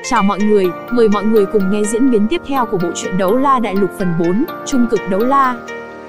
Chào mọi người, mời mọi người cùng nghe diễn biến tiếp theo của bộ truyện Đấu La Đại Lục phần 4, Trung cực đấu la.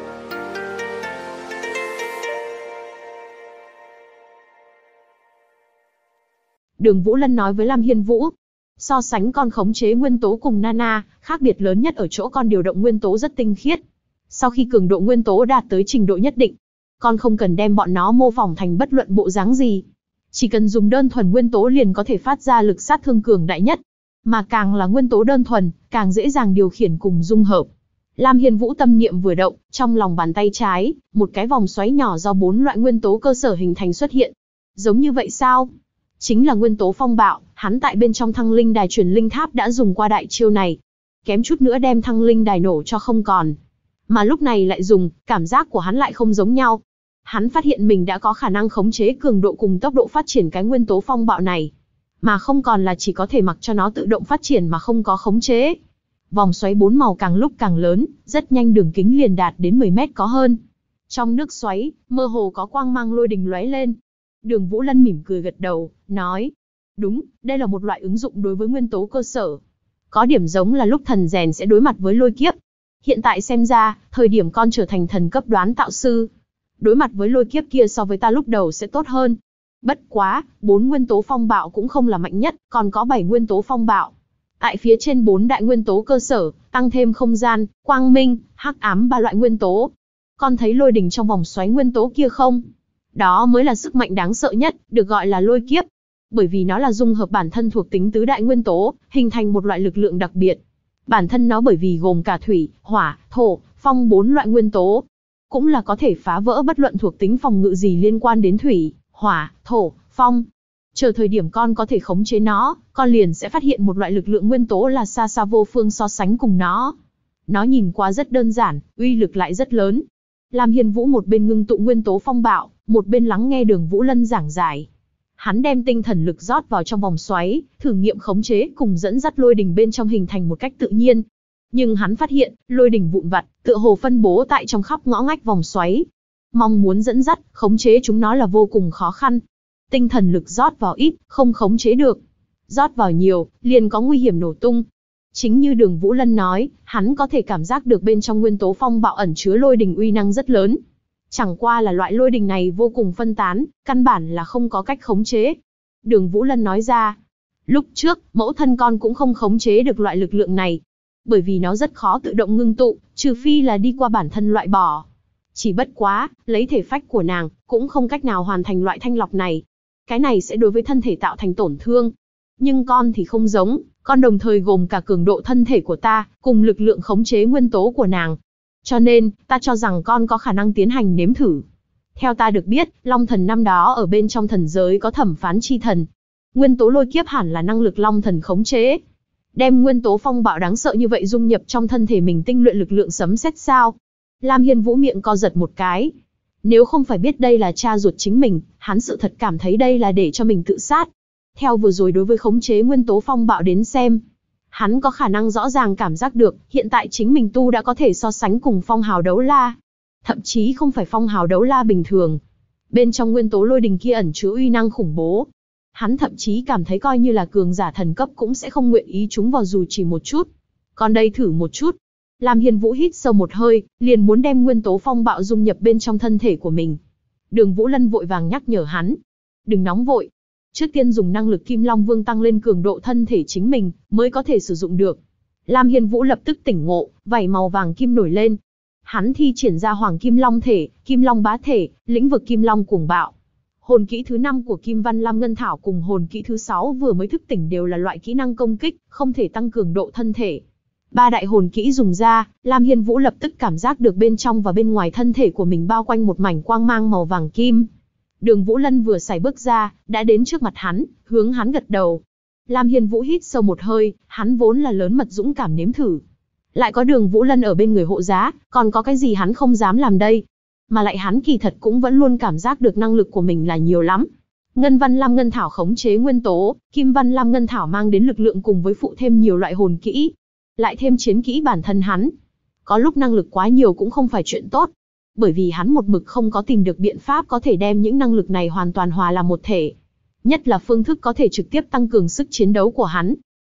Đường Vũ Lân nói với Lam Hiên Vũ, so sánh con khống chế nguyên tố cùng Nana, khác biệt lớn nhất ở chỗ con điều động nguyên tố rất tinh khiết. Sau khi cường độ nguyên tố đạt tới trình độ nhất định, con không cần đem bọn nó mô phỏng thành bất luận bộ dáng gì. Chỉ cần dùng đơn thuần nguyên tố liền có thể phát ra lực sát thương cường đại nhất. Mà càng là nguyên tố đơn thuần, càng dễ dàng điều khiển cùng dung hợp. Lam Hiên Vũ tâm niệm vừa động, trong lòng bàn tay trái, một cái vòng xoáy nhỏ do 4 loại nguyên tố cơ sở hình thành xuất hiện. Giống như vậy sao? Chính là nguyên tố phong bạo, hắn tại bên trong thăng linh đài truyền linh tháp đã dùng qua đại chiêu này. Kém chút nữa đem thăng linh đài nổ cho không còn. Mà lúc này lại dùng, cảm giác của hắn lại không giống nhau. Hắn phát hiện mình đã có khả năng khống chế cường độ cùng tốc độ phát triển cái nguyên tố phong bạo này. Mà không còn là chỉ có thể mặc cho nó tự động phát triển mà không có khống chế. Vòng xoáy 4 màu càng lúc càng lớn, rất nhanh đường kính liền đạt đến 10 mét có hơn. Trong nước xoáy, mơ hồ có quang mang lôi đình lóe lên. Đường Vũ Lân mỉm cười gật đầu, nói, đúng, đây là một loại ứng dụng đối với nguyên tố cơ sở. Có điểm giống là lúc thần rèn sẽ đối mặt với lôi kiếp. Hiện tại xem ra, thời điểm con trở thành thần cấp đoán tạo sư, đối mặt với lôi kiếp kia so với ta lúc đầu sẽ tốt hơn. Bất quá, 4 nguyên tố phong bạo cũng không là mạnh nhất, còn có 7 nguyên tố phong bạo. Tại phía trên 4 đại nguyên tố cơ sở, tăng thêm không gian, quang minh, hắc ám 3 loại nguyên tố. Con thấy lôi đình trong vòng xoáy nguyên tố kia không? Đó mới là sức mạnh đáng sợ nhất, được gọi là lôi kiếp. Bởi vì nó là dung hợp bản thân thuộc tính tứ đại nguyên tố, hình thành một loại lực lượng đặc biệt. Bản thân nó bởi vì gồm cả thủy, hỏa, thổ, phong 4 loại nguyên tố, cũng là có thể phá vỡ bất luận thuộc tính phòng ngự gì liên quan đến thủy, hỏa, thổ, phong. Chờ thời điểm con có thể khống chế nó, con liền sẽ phát hiện một loại lực lượng nguyên tố là xa xa vô phương so sánh cùng nó. Nó nhìn qua rất đơn giản, uy lực lại rất lớn. Lam Hiên Vũ một bên ngưng tụ nguyên tố phong bạo, một bên lắng nghe Đường Vũ Lân giảng giải. Hắn đem tinh thần lực rót vào trong vòng xoáy, thử nghiệm khống chế cùng dẫn dắt lôi đình bên trong hình thành một cách tự nhiên. Nhưng hắn phát hiện, lôi đình vụn vặt, tựa hồ phân bố tại trong khắp ngõ ngách vòng xoáy. Mong muốn dẫn dắt, khống chế chúng nó là vô cùng khó khăn. Tinh thần lực rót vào ít, không khống chế được. Rót vào nhiều, liền có nguy hiểm nổ tung. Chính như Đường Vũ Lân nói, hắn có thể cảm giác được bên trong nguyên tố phong bạo ẩn chứa lôi đình uy năng rất lớn. Chẳng qua là loại lôi đình này vô cùng phân tán, căn bản là không có cách khống chế. Đường Vũ Lân nói ra, lúc trước, mẫu thân con cũng không khống chế được loại lực lượng này. Bởi vì nó rất khó tự động ngưng tụ, trừ phi là đi qua bản thân loại bỏ. Chỉ bất quá, lấy thể phách của nàng, cũng không cách nào hoàn thành loại thanh lọc này. Cái này sẽ đối với thân thể tạo thành tổn thương. Nhưng con thì không giống, con đồng thời gồm cả cường độ thân thể của ta, cùng lực lượng khống chế nguyên tố của nàng. Cho nên, ta cho rằng con có khả năng tiến hành nếm thử. Theo ta được biết, Long Thần năm đó ở bên trong thần giới có thẩm phán chi thần. Nguyên tố lôi kiếp hẳn là năng lực Long Thần khống chế. Đem nguyên tố phong bạo đáng sợ như vậy dung nhập trong thân thể mình tinh luyện lực lượng sấm sét sao? Lam Hiên Vũ miệng co giật một cái. Nếu không phải biết đây là cha ruột chính mình, hắn sự thật cảm thấy đây là để cho mình tự sát. Theo vừa rồi đối với khống chế nguyên tố phong bạo đến xem, hắn có khả năng rõ ràng cảm giác được, hiện tại chính mình tu đã có thể so sánh cùng phong hào đấu la. Thậm chí không phải phong hào đấu la bình thường. Bên trong nguyên tố lôi đình kia ẩn chứa uy năng khủng bố. Hắn thậm chí cảm thấy coi như là cường giả thần cấp cũng sẽ không nguyện ý trúng vào dù chỉ một chút. Còn đây thử một chút. Lam Hiên Vũ hít sâu một hơi, liền muốn đem nguyên tố phong bạo dung nhập bên trong thân thể của mình. Đường Vũ Lân vội vàng nhắc nhở hắn. Đừng nóng vội. Trước tiên dùng năng lực Kim Long Vương tăng lên cường độ thân thể chính mình, mới có thể sử dụng được. Lam Hiên Vũ lập tức tỉnh ngộ, vảy màu vàng kim nổi lên. Hắn thi triển ra Hoàng Kim Long thể, Kim Long bá thể, lĩnh vực Kim Long cuồng bạo. Hồn kỹ thứ 5 của Kim Văn Lam Ngân Thảo cùng hồn kỹ thứ 6 vừa mới thức tỉnh đều là loại kỹ năng công kích, không thể tăng cường độ thân thể. 3 đại hồn kỹ dùng ra, Lam Hiên Vũ lập tức cảm giác được bên trong và bên ngoài thân thể của mình bao quanh một mảnh quang mang màu vàng kim. Đường Vũ Lân vừa sải bước ra, đã đến trước mặt hắn, hướng hắn gật đầu. Lam Hiên Vũ hít sâu một hơi, hắn vốn là lớn mật dũng cảm nếm thử. Lại có Đường Vũ Lân ở bên người hộ giá, còn có cái gì hắn không dám làm đây. Mà lại hắn kỳ thật cũng vẫn luôn cảm giác được năng lực của mình là nhiều lắm. Ngân Văn Lam Ngân Thảo khống chế nguyên tố, Kim Văn Lam Ngân Thảo mang đến lực lượng cùng với phụ thêm nhiều loại hồn kỹ. Lại thêm chiến kỹ bản thân hắn. Có lúc năng lực quá nhiều cũng không phải chuyện tốt. Bởi vì hắn một mực không có tìm được biện pháp có thể đem những năng lực này hoàn toàn hòa làm một thể. Nhất là phương thức có thể trực tiếp tăng cường sức chiến đấu của hắn.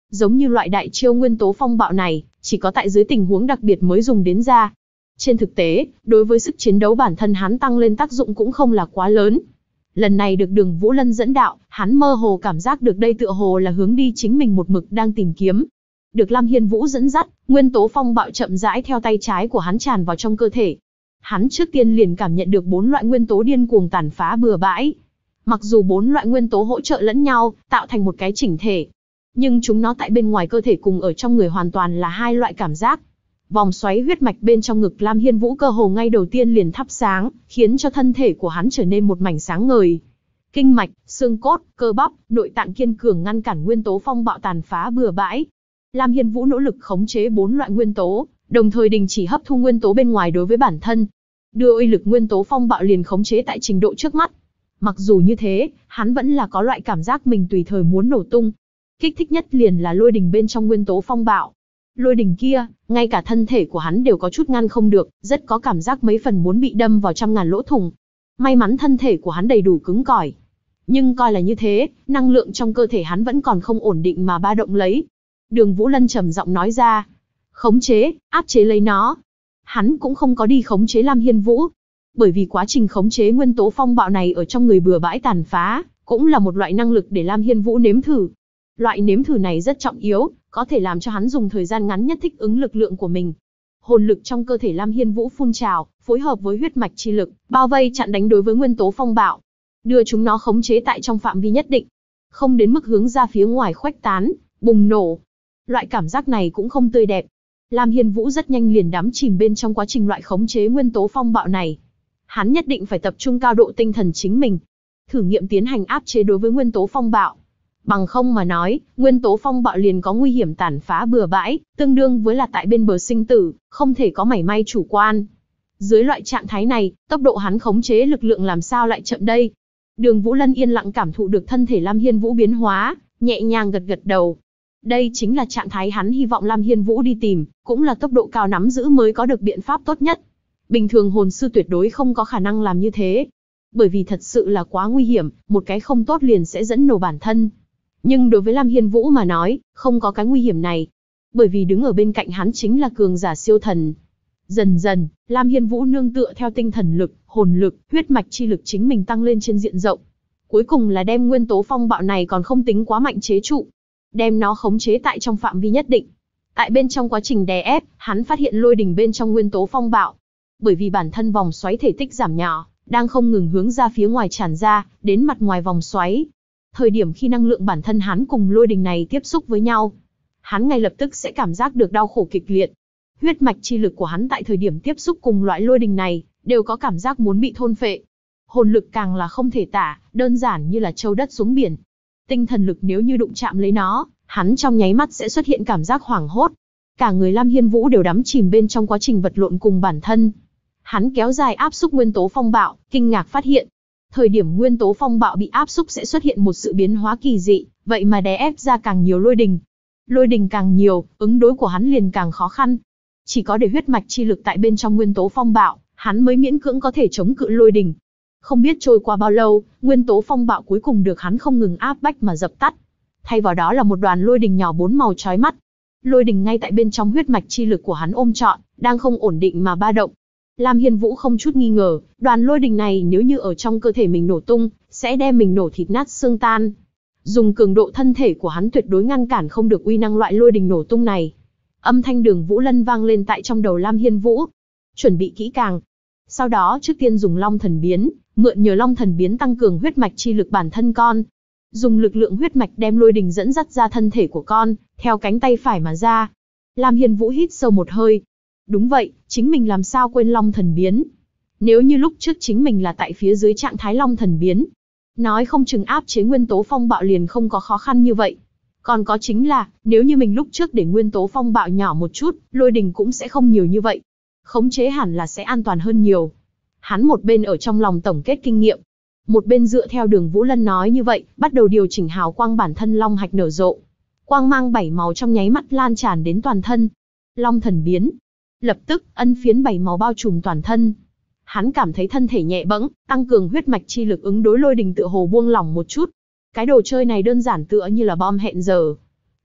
Giống như loại đại chiêu nguyên tố phong bạo này, chỉ có tại dưới tình huống đặc biệt mới dùng đến ra. Trên thực tế, đối với sức chiến đấu bản thân hắn tăng lên tác dụng cũng không là quá lớn. Lần này được Đường Vũ Lân dẫn đạo, hắn mơ hồ cảm giác được đây tựa hồ là hướng đi chính mình một mực đang tìm kiếm. Được Lam Hiên Vũ dẫn dắt, nguyên tố phong bạo chậm rãi theo tay trái của hắn tràn vào trong cơ thể. Hắn trước tiên liền cảm nhận được 4 loại nguyên tố điên cuồng tàn phá bừa bãi. Mặc dù 4 loại nguyên tố hỗ trợ lẫn nhau, tạo thành một cái chỉnh thể, nhưng chúng nó tại bên ngoài cơ thể cùng ở trong người hoàn toàn là hai loại cảm giác. Vòng xoáy huyết mạch bên trong ngực Lam Hiên Vũ cơ hồ ngay đầu tiên liền thắp sáng, khiến cho thân thể của hắn trở nên một mảnh sáng ngời. Kinh mạch, xương cốt, cơ bắp, nội tạng kiên cường ngăn cản nguyên tố phong bạo tàn phá bừa bãi. Lam Hiên Vũ nỗ lực khống chế 4 loại nguyên tố, đồng thời đình chỉ hấp thu nguyên tố bên ngoài đối với bản thân. Đưa uy lực nguyên tố phong bạo liền khống chế tại trình độ trước mắt. Mặc dù như thế, hắn vẫn là có loại cảm giác mình tùy thời muốn nổ tung. Kích thích nhất liền là lôi đình bên trong nguyên tố phong bạo. Lôi đình kia, ngay cả thân thể của hắn đều có chút ngăn không được, rất có cảm giác mấy phần muốn bị đâm vào trăm ngàn lỗ thủng. May mắn thân thể của hắn đầy đủ cứng cỏi. Nhưng coi là như thế, năng lượng trong cơ thể hắn vẫn còn không ổn định mà ba động lấy. Đường Vũ Lân trầm giọng nói ra. Khống chế, áp chế lấy nó. Hắn cũng không có đi khống chế Lam Hiên Vũ. Bởi vì quá trình khống chế nguyên tố phong bạo này ở trong người bừa bãi tàn phá, cũng là một loại năng lực để Lam Hiên Vũ nếm thử. Loại nếm thử này rất trọng yếu, có thể làm cho hắn dùng thời gian ngắn nhất thích ứng lực lượng của mình. Hồn lực trong cơ thể Lam Hiên Vũ phun trào, phối hợp với huyết mạch chi lực, bao vây chặn đánh đối với nguyên tố phong bạo, đưa chúng nó khống chế tại trong phạm vi nhất định, không đến mức hướng ra phía ngoài khuếch tán, bùng nổ. Loại cảm giác này cũng không tươi đẹp. Lam Hiên Vũ rất nhanh liền đắm chìm bên trong quá trình loại khống chế nguyên tố phong bạo này. Hắn nhất định phải tập trung cao độ tinh thần chính mình, thử nghiệm tiến hành áp chế đối với nguyên tố phong bạo. Bằng không mà nói, nguyên tố phong bạo liền có nguy hiểm tàn phá bừa bãi, tương đương với là tại bên bờ sinh tử, không thể có mảy may chủ quan. Dưới loại trạng thái này, tốc độ hắn khống chế lực lượng làm sao lại chậm đây? Đường Vũ Lân yên lặng cảm thụ được thân thể Lam Hiên Vũ biến hóa, nhẹ nhàng gật gật đầu. Đây chính là trạng thái hắn hy vọng Lam Hiên Vũ đi tìm, cũng là tốc độ cao nắm giữ mới có được biện pháp tốt nhất. Bình thường hồn sư tuyệt đối không có khả năng làm như thế. Bởi vì thật sự là quá nguy hiểm, một cái không tốt liền sẽ dẫn nổ bản thân. Nhưng đối với Lam Hiên Vũ mà nói, không có cái nguy hiểm này. Bởi vì đứng ở bên cạnh hắn chính là cường giả siêu thần. Dần dần, Lam Hiên Vũ nương tựa theo tinh thần lực, hồn lực, huyết mạch chi lực chính mình tăng lên trên diện rộng. Cuối cùng là đem nguyên tố phong bạo này còn không tính quá mạnh chế trụ. Đem nó khống chế tại trong phạm vi nhất định. Tại bên trong quá trình đè ép, hắn phát hiện lôi đình bên trong nguyên tố phong bạo. Bởi vì bản thân vòng xoáy thể tích giảm nhỏ, đang không ngừng hướng ra phía ngoài tràn ra, đến mặt ngoài vòng xoáy. Thời điểm khi năng lượng bản thân hắn cùng lôi đình này tiếp xúc với nhau, hắn ngay lập tức sẽ cảm giác được đau khổ kịch liệt. Huyết mạch chi lực của hắn tại thời điểm tiếp xúc cùng loại lôi đình này, đều có cảm giác muốn bị thôn phệ. Hồn lực càng là không thể tả, đơn giản như là châu đất xuống biển. Tinh thần lực nếu như đụng chạm lấy nó, hắn trong nháy mắt sẽ xuất hiện cảm giác hoảng hốt. Cả người Lam Hiên Vũ đều đắm chìm bên trong quá trình vật lộn cùng bản thân. Hắn kéo dài áp xúc nguyên tố phong bạo, kinh ngạc phát hiện, thời điểm nguyên tố phong bạo bị áp xúc sẽ xuất hiện một sự biến hóa kỳ dị, vậy mà đè ép ra càng nhiều lôi đình. Lôi đình càng nhiều, ứng đối của hắn liền càng khó khăn. Chỉ có để huyết mạch chi lực tại bên trong nguyên tố phong bạo, hắn mới miễn cưỡng có thể chống cự lôi đình. Không biết trôi qua bao lâu, nguyên tố phong bạo cuối cùng được hắn không ngừng áp bách mà dập tắt. Thay vào đó là một đoàn lôi đình nhỏ 4 màu chói mắt. Lôi đình ngay tại bên trong huyết mạch chi lực của hắn ôm trọn, đang không ổn định mà ba động. Lam Hiên Vũ không chút nghi ngờ, đoàn lôi đình này nếu như ở trong cơ thể mình nổ tung, sẽ đem mình nổ thịt nát xương tan. Dùng cường độ thân thể của hắn tuyệt đối ngăn cản không được uy năng loại lôi đình nổ tung này. Âm thanh Đường Vũ Lân vang lên tại trong đầu Lam Hiên Vũ. Chuẩn bị kỹ càng. Sau đó trước tiên dùng Long Thần Biến, mượn nhờ Long Thần Biến tăng cường huyết mạch chi lực bản thân con. Dùng lực lượng huyết mạch đem lôi đình dẫn dắt ra thân thể của con, theo cánh tay phải mà ra. Lam Hiên Vũ hít sâu một hơi. Đúng vậy, chính mình làm sao quên Long Thần Biến. Nếu như lúc trước chính mình là tại phía dưới trạng thái Long Thần Biến, nói không chừng áp chế nguyên tố phong bạo liền không có khó khăn như vậy. Còn có chính là, nếu như mình lúc trước để nguyên tố phong bạo nhỏ một chút, lôi đình cũng sẽ không nhiều như vậy. Khống chế hẳn là sẽ an toàn hơn nhiều. Hắn một bên ở trong lòng tổng kết kinh nghiệm, một bên dựa theo Đường Vũ Lân nói như vậy, bắt đầu điều chỉnh hào quang bản thân long hạch nở rộ. Quang mang 7 màu trong nháy mắt lan tràn đến toàn thân. Long Thần Biến. Lập tức, ân phiến 7 màu bao trùm toàn thân. Hắn cảm thấy thân thể nhẹ bẫng, tăng cường huyết mạch chi lực ứng đối lôi đình tựa hồ buông lỏng một chút. Cái đồ chơi này đơn giản tựa như là bom hẹn giờ.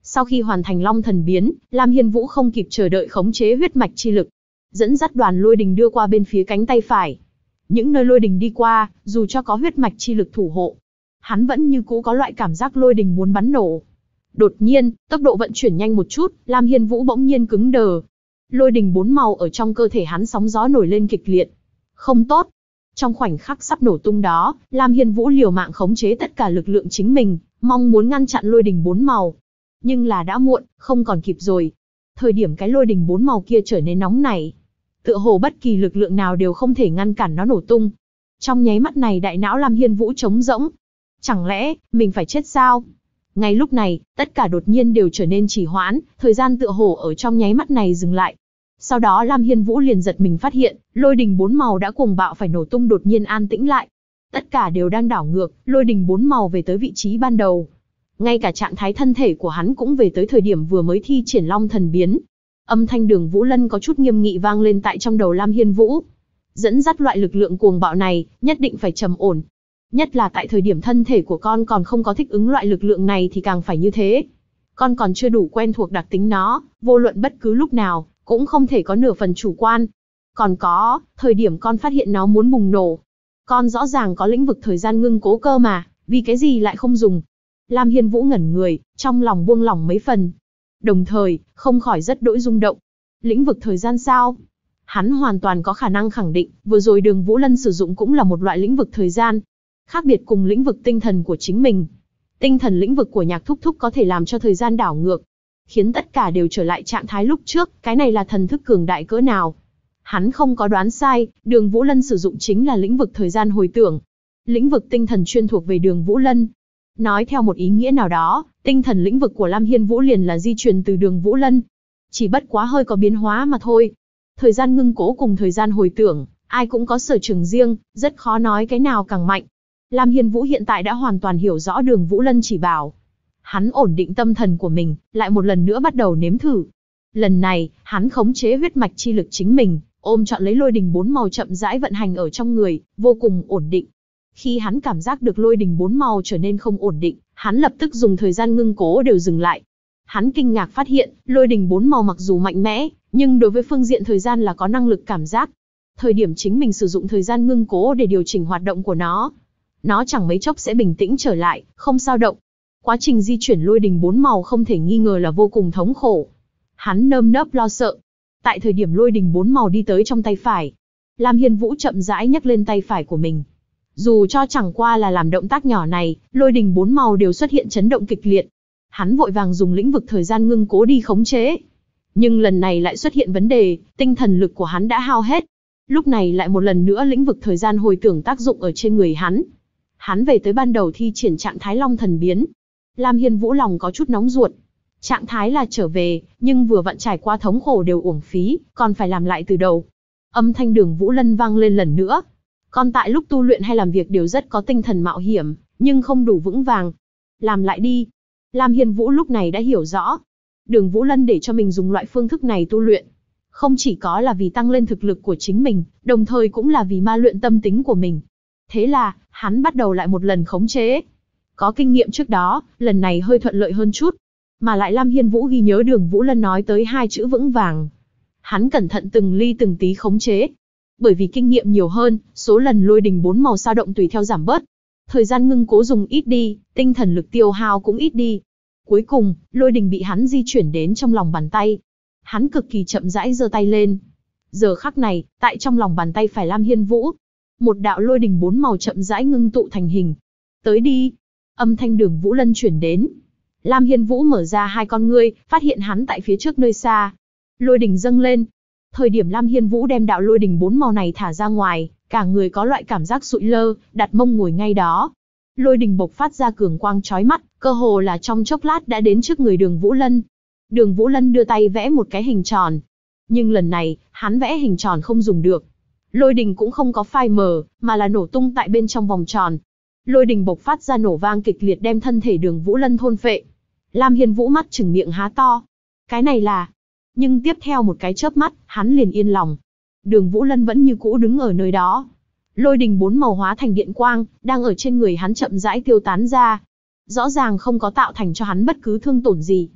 Sau khi hoàn thành Long Thần biến, Lam Hiên Vũ không kịp chờ đợi khống chế huyết mạch chi lực, dẫn dắt đoàn lôi đình đưa qua bên phía cánh tay phải. Những nơi lôi đình đi qua, dù cho có huyết mạch chi lực thủ hộ, hắn vẫn như cũ có loại cảm giác lôi đình muốn bắn nổ. Đột nhiên, tốc độ vận chuyển nhanh một chút, Lam Hiên Vũ bỗng nhiên cứng đờ. Lôi đình 4 màu ở trong cơ thể hắn sóng gió nổi lên kịch liệt. Không tốt. Trong khoảnh khắc sắp nổ tung đó, Lam Hiên Vũ liều mạng khống chế tất cả lực lượng chính mình, mong muốn ngăn chặn lôi đình 4 màu. Nhưng là đã muộn, không còn kịp rồi. Thời điểm cái lôi đình 4 màu kia trở nên nóng nảy, tựa hồ bất kỳ lực lượng nào đều không thể ngăn cản nó nổ tung. Trong nháy mắt này đại não Lam Hiên Vũ trống rỗng. Chẳng lẽ, mình phải chết sao? Ngay lúc này, tất cả đột nhiên đều trở nên trì hoãn, thời gian tựa hồ ở trong nháy mắt này dừng lại. Sau đó Lam Hiên Vũ liền giật mình phát hiện, lôi đình 4 màu đã cuồng bạo phải nổ tung đột nhiên an tĩnh lại. Tất cả đều đang đảo ngược, lôi đình 4 màu về tới vị trí ban đầu. Ngay cả trạng thái thân thể của hắn cũng về tới thời điểm vừa mới thi triển Long Thần biến. Âm thanh Đường Vũ Lân có chút nghiêm nghị vang lên tại trong đầu Lam Hiên Vũ. Dẫn dắt loại lực lượng cuồng bạo này, nhất định phải trầm ổn. Nhất là tại thời điểm thân thể của con còn không có thích ứng loại lực lượng này thì càng phải như thế. Con còn chưa đủ quen thuộc đặc tính nó, vô luận bất cứ lúc nào, cũng không thể có nửa phần chủ quan. Còn có, thời điểm con phát hiện nó muốn bùng nổ. Con rõ ràng có lĩnh vực thời gian ngưng cố cơ mà, vì cái gì lại không dùng? Lam Hiên Vũ ngẩn người, trong lòng buông lỏng mấy phần. Đồng thời, không khỏi rất đỗi rung động. Lĩnh vực thời gian sao? Hắn hoàn toàn có khả năng khẳng định, vừa rồi Đường Vũ Lân sử dụng cũng là một loại lĩnh vực thời gian. Khác biệt cùng lĩnh vực tinh thần của chính mình. Tinh thần lĩnh vực của Nhạc Thúc Thúc có thể làm cho thời gian đảo ngược, khiến tất cả đều trở lại trạng thái lúc trước, cái này là thần thức cường đại cỡ nào. Hắn không có đoán sai, Đường Vũ Lân sử dụng chính là lĩnh vực thời gian hồi tưởng. Lĩnh vực tinh thần chuyên thuộc về Đường Vũ Lân. Nói theo một ý nghĩa nào đó, tinh thần lĩnh vực của Lam Hiên Vũ liền là di truyền từ Đường Vũ Lân. Chỉ bất quá hơi có biến hóa mà thôi. Thời gian ngưng cố cùng thời gian hồi tưởng, ai cũng có sở trường riêng, rất khó nói cái nào càng mạnh. Lam Hiên Vũ hiện tại đã hoàn toàn hiểu rõ Đường Vũ Lân chỉ bảo. Hắn ổn định tâm thần của mình, lại một lần nữa bắt đầu nếm thử. Lần này, hắn khống chế huyết mạch chi lực chính mình, ôm trọn lấy lôi đình 4 màu chậm rãi vận hành ở trong người, vô cùng ổn định. Khi hắn cảm giác được lôi đình 4 màu trở nên không ổn định, hắn lập tức dùng thời gian ngưng cố đều dừng lại. Hắn kinh ngạc phát hiện, lôi đình 4 màu mặc dù mạnh mẽ, nhưng đối với phương diện thời gian là có năng lực cảm giác. Thời điểm chính mình sử dụng thời gian ngưng cố để điều chỉnh hoạt động của nó chẳng mấy chốc sẽ bình tĩnh trở lại, không dao động. Quá trình di chuyển lôi đình 4 màu không thể nghi ngờ là vô cùng thống khổ. Hắn nơm nớp lo sợ. Tại thời điểm lôi đình 4 màu đi tới trong tay phải, Lam Hiên Vũ chậm rãi nhấc lên tay phải của mình. Dù cho chẳng qua là làm động tác nhỏ này, lôi đình 4 màu đều xuất hiện chấn động kịch liệt. Hắn vội vàng dùng lĩnh vực thời gian ngưng cố đi khống chế. Nhưng lần này lại xuất hiện vấn đề, tinh thần lực của hắn đã hao hết. Lúc này lại một lần nữa lĩnh vực thời gian hồi tưởng tác dụng ở trên người hắn. Hắn về tới ban đầu thi triển trạng thái Long Thần biến. Lam Hiên Vũ lòng có chút nóng ruột. Trạng thái là trở về, nhưng vừa vặn trải qua thống khổ đều uổng phí, còn phải làm lại từ đầu. Âm thanh Đường Vũ Lân vang lên lần nữa. Con tại lúc tu luyện hay làm việc đều rất có tinh thần mạo hiểm, nhưng không đủ vững vàng. Làm lại đi. Lam Hiên Vũ lúc này đã hiểu rõ. Đường Vũ Lân để cho mình dùng loại phương thức này tu luyện. Không chỉ có là vì tăng lên thực lực của chính mình, đồng thời cũng là vì ma luyện tâm tính của mình. Thế là, hắn bắt đầu lại một lần khống chế. Có kinh nghiệm trước đó, lần này hơi thuận lợi hơn chút. Mà lại Lam Hiên Vũ ghi nhớ Đường Vũ Lân nói tới 2 chữ vững vàng. Hắn cẩn thận từng ly từng tí khống chế. Bởi vì kinh nghiệm nhiều hơn, số lần lôi đình 4 màu dao động tùy theo giảm bớt. Thời gian ngưng cố dùng ít đi, tinh thần lực tiêu hao cũng ít đi. Cuối cùng, lôi đình bị hắn di chuyển đến trong lòng bàn tay. Hắn cực kỳ chậm rãi giơ tay lên. Giờ khắc này, tại trong lòng bàn tay phải Lam Hiên Vũ, một đạo lôi đình 4 màu chậm rãi ngưng tụ thành hình. Tới đi. Âm thanh Đường Vũ Lân chuyển đến. Lam Hiên Vũ mở ra 2 con ngươi, phát hiện hắn tại phía trước nơi xa. Lôi đình dâng lên. Thời điểm Lam Hiên Vũ đem đạo lôi đình 4 màu này thả ra ngoài, cả người có loại cảm giác sụi lơ, đặt mông ngồi ngay đó. Lôi đình bộc phát ra cường quang chói mắt, cơ hồ là trong chốc lát đã đến trước người Đường Vũ Lân. Đường Vũ Lân đưa tay vẽ một cái hình tròn. Nhưng lần này, hắn vẽ hình tròn không dùng được. Lôi đình cũng không có phai mờ, mà là nổ tung tại bên trong vòng tròn. Lôi đình bộc phát ra nổ vang kịch liệt đem thân thể Đường Vũ Lân thôn phệ. Lam Hiên Vũ mắt trừng miệng há to. Cái này là... Nhưng tiếp theo một cái chớp mắt, hắn liền yên lòng. Đường Vũ Lân vẫn như cũ đứng ở nơi đó. Lôi đình 4 màu hóa thành điện quang, đang ở trên người hắn chậm rãi tiêu tán ra. Rõ ràng không có tạo thành cho hắn bất cứ thương tổn gì.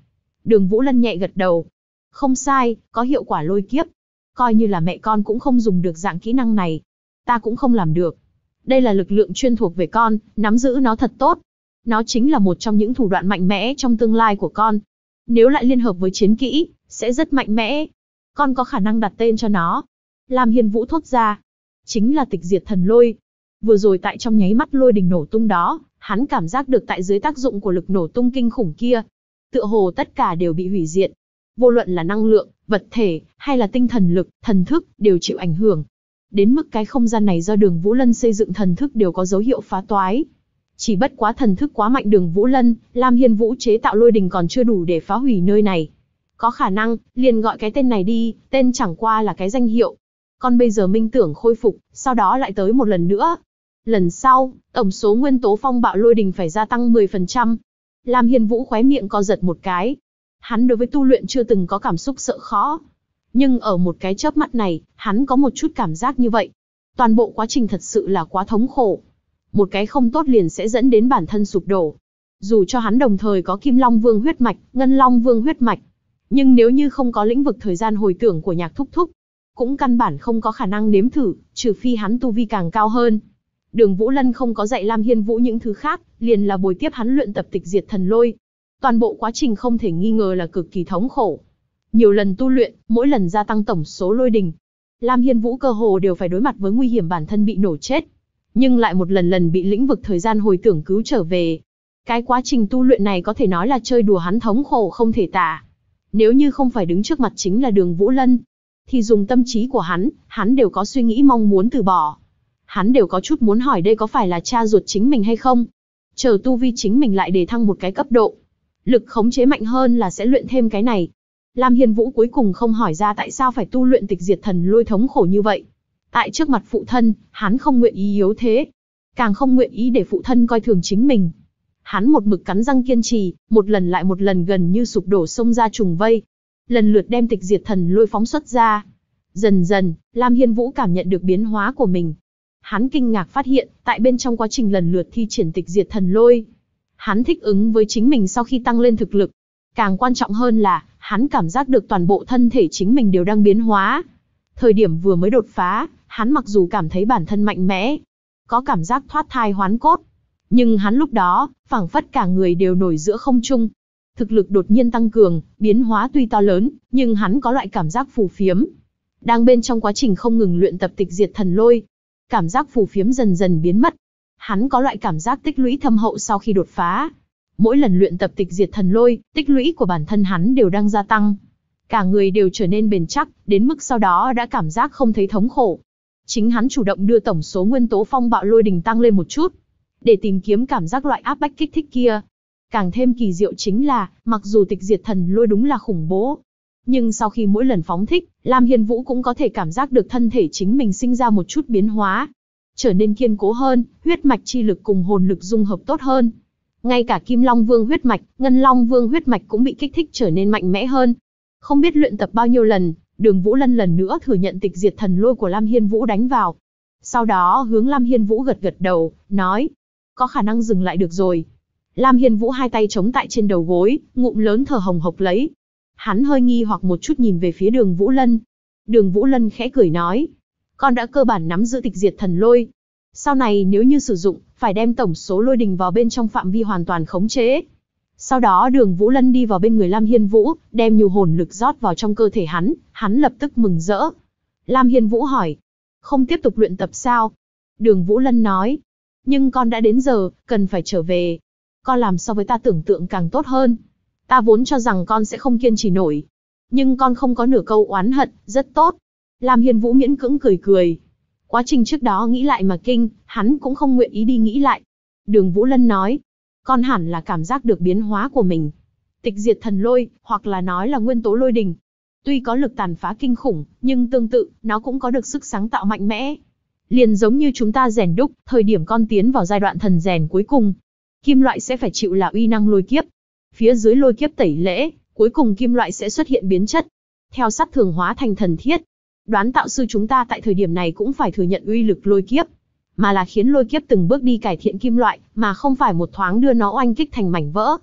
Đường Vũ Lân nhẹ gật đầu. Không sai, có hiệu quả lôi kiếp. Coi như là mẹ con cũng không dùng được dạng kỹ năng này. Ta cũng không làm được. Đây là lực lượng chuyên thuộc về con, nắm giữ nó thật tốt. Nó chính là một trong những thủ đoạn mạnh mẽ trong tương lai của con. Nếu lại liên hợp với chiến kỹ, sẽ rất mạnh mẽ. Con có khả năng đặt tên cho nó. Lam Hiên Vũ thốt ra. Chính là tịch diệt thần lôi. Vừa rồi tại trong nháy mắt lôi đình nổ tung đó, hắn cảm giác được tại dưới tác dụng của lực nổ tung kinh khủng kia, tựa hồ tất cả đều bị hủy diệt. Vô luận là năng lượng, vật thể, hay là tinh thần lực, thần thức, đều chịu ảnh hưởng. Đến mức cái không gian này do Đường Vũ Lân xây dựng thần thức đều có dấu hiệu phá toái. Chỉ bất quá thần thức quá mạnh Đường Vũ Lân, Lam Hiên Vũ chế tạo lôi đình còn chưa đủ để phá hủy nơi này. Có khả năng, liền gọi cái tên này đi, tên chẳng qua là cái danh hiệu. Con bây giờ minh tưởng khôi phục, sau đó lại tới một lần nữa. Lần sau, tổng số nguyên tố phong bạo lôi đình phải gia tăng 10%. Lam Hiên Vũ khóe miệng co giật một cái. Hắn đối với tu luyện chưa từng có cảm xúc sợ khó. Nhưng ở một cái chớp mắt này, hắn có một chút cảm giác như vậy. Toàn bộ quá trình thật sự là quá thống khổ. Một cái không tốt liền sẽ dẫn đến bản thân sụp đổ. Dù cho hắn đồng thời có Kim Long Vương huyết mạch, Ngân Long Vương huyết mạch. Nhưng nếu như không có lĩnh vực thời gian hồi tưởng của Nhạc Thúc Thúc, cũng căn bản không có khả năng nếm thử, trừ phi hắn tu vi càng cao hơn. Đường Vũ Lân không có dạy Lam Hiên Vũ những thứ khác, liền là bồi tiếp hắn luyện tập tịch diệt thần lôi. Toàn bộ quá trình không thể nghi ngờ là cực kỳ thống khổ. Nhiều lần tu luyện, mỗi lần gia tăng tổng số lôi đình. Lam Hiên Vũ cơ hồ đều phải đối mặt với nguy hiểm bản thân bị nổ chết. Nhưng lại một lần lần bị lĩnh vực thời gian hồi tưởng cứu trở về. Cái quá trình tu luyện này có thể nói là chơi đùa hắn thống khổ không thể tả. Nếu như không phải đứng trước mặt chính là Đường Vũ Lân, thì dùng tâm trí của hắn đều có suy nghĩ mong muốn từ bỏ. Hắn đều có chút muốn hỏi đây có phải là cha ruột chính mình hay không? Chờ tu vi chính mình lại đề thăng một cái cấp độ. Lực khống chế mạnh hơn là sẽ luyện thêm cái này. Lam Hiên Vũ cuối cùng không hỏi ra tại sao phải tu luyện tịch diệt thần lôi thống khổ như vậy. Tại trước mặt phụ thân, hắn không nguyện ý yếu thế. Càng không nguyện ý để phụ thân coi thường chính mình. Hắn một mực cắn răng kiên trì, một lần lại một lần gần như sụp đổ xông ra trùng vây. Lần lượt đem tịch diệt thần lôi phóng xuất ra. Dần dần, Lam Hiên Vũ cảm nhận được biến hóa của mình. Hắn kinh ngạc phát hiện, tại bên trong quá trình lần lượt thi triển tịch diệt thần lôi, hắn thích ứng với chính mình sau khi tăng lên thực lực. Càng quan trọng hơn là, hắn cảm giác được toàn bộ thân thể chính mình đều đang biến hóa. Thời điểm vừa mới đột phá, hắn mặc dù cảm thấy bản thân mạnh mẽ, có cảm giác thoát thai hoán cốt. Nhưng hắn lúc đó, phảng phất cả người đều nổi giữa không trung. Thực lực đột nhiên tăng cường, biến hóa tuy to lớn, nhưng hắn có loại cảm giác phù phiếm. Đang bên trong quá trình không ngừng luyện tập tịch diệt thần lôi, cảm giác phù phiếm dần dần biến mất. Hắn có loại cảm giác tích lũy thâm hậu sau khi đột phá. Mỗi lần luyện tập tịch diệt thần lôi, tích lũy của bản thân hắn đều đang gia tăng. Cả người đều trở nên bền chắc, đến mức sau đó đã cảm giác không thấy thống khổ. Chính hắn chủ động đưa tổng số nguyên tố phong bạo lôi đình tăng lên một chút, để tìm kiếm cảm giác loại áp bách kích thích kia. Càng thêm kỳ diệu chính là, mặc dù tịch diệt thần lôi đúng là khủng bố, nhưng sau khi mỗi lần phóng thích, Lam Hiên Vũ cũng có thể cảm giác được thân thể chính mình sinh ra một chút biến hóa. Trở nên kiên cố hơn, huyết mạch chi lực cùng hồn lực dung hợp tốt hơn. Ngay cả Kim Long Vương huyết mạch, Ngân Long Vương huyết mạch cũng bị kích thích trở nên mạnh mẽ hơn. Không biết luyện tập bao nhiêu lần, Đường Vũ Lân lần nữa thừa nhận tịch diệt thần lôi của Lam Hiên Vũ đánh vào. Sau đó hướng Lam Hiên Vũ gật gật đầu, nói, có khả năng dừng lại được rồi. Lam Hiên Vũ hai tay chống tại trên đầu gối, ngụm lớn thở hồng hộc lấy. Hắn hơi nghi hoặc một chút nhìn về phía Đường Vũ Lân. Đường Vũ Lân khẽ cười nói, con đã cơ bản nắm giữ tịch diệt thần lôi. Sau này nếu như sử dụng, phải đem tổng số lôi đình vào bên trong phạm vi hoàn toàn khống chế. Sau đó Đường Vũ Lân đi vào bên người Lam Hiên Vũ, đem nhiều hồn lực rót vào trong cơ thể hắn lập tức mừng rỡ. Lam Hiên Vũ hỏi, không tiếp tục luyện tập sao? Đường Vũ Lân nói, nhưng con đã đến giờ, cần phải trở về. Con làm so với ta tưởng tượng càng tốt hơn. Ta vốn cho rằng con sẽ không kiên trì nổi. Nhưng con không có nửa câu oán hận, rất tốt. Lam Hiên Vũ miễn cưỡng cười cười. Quá trình trước đó nghĩ lại mà kinh, hắn cũng không nguyện ý đi nghĩ lại. Đường Vũ Lân nói, con hẳn là cảm giác được biến hóa của mình. Tịch diệt thần lôi, hoặc là nói là nguyên tố lôi đình. Tuy có lực tàn phá kinh khủng, nhưng tương tự, nó cũng có được sức sáng tạo mạnh mẽ. Liền giống như chúng ta rèn đúc, thời điểm con tiến vào giai đoạn thần rèn cuối cùng, kim loại sẽ phải chịu là uy năng lôi kiếp. Phía dưới lôi kiếp tẩy lễ, cuối cùng kim loại sẽ xuất hiện biến chất, theo sắt thường hóa thành thần thiết. Đoán tạo sư chúng ta tại thời điểm này cũng phải thừa nhận uy lực lôi kiếp, mà là khiến lôi kiếp từng bước đi cải thiện kim loại, mà không phải một thoáng đưa nó oanh kích thành mảnh vỡ.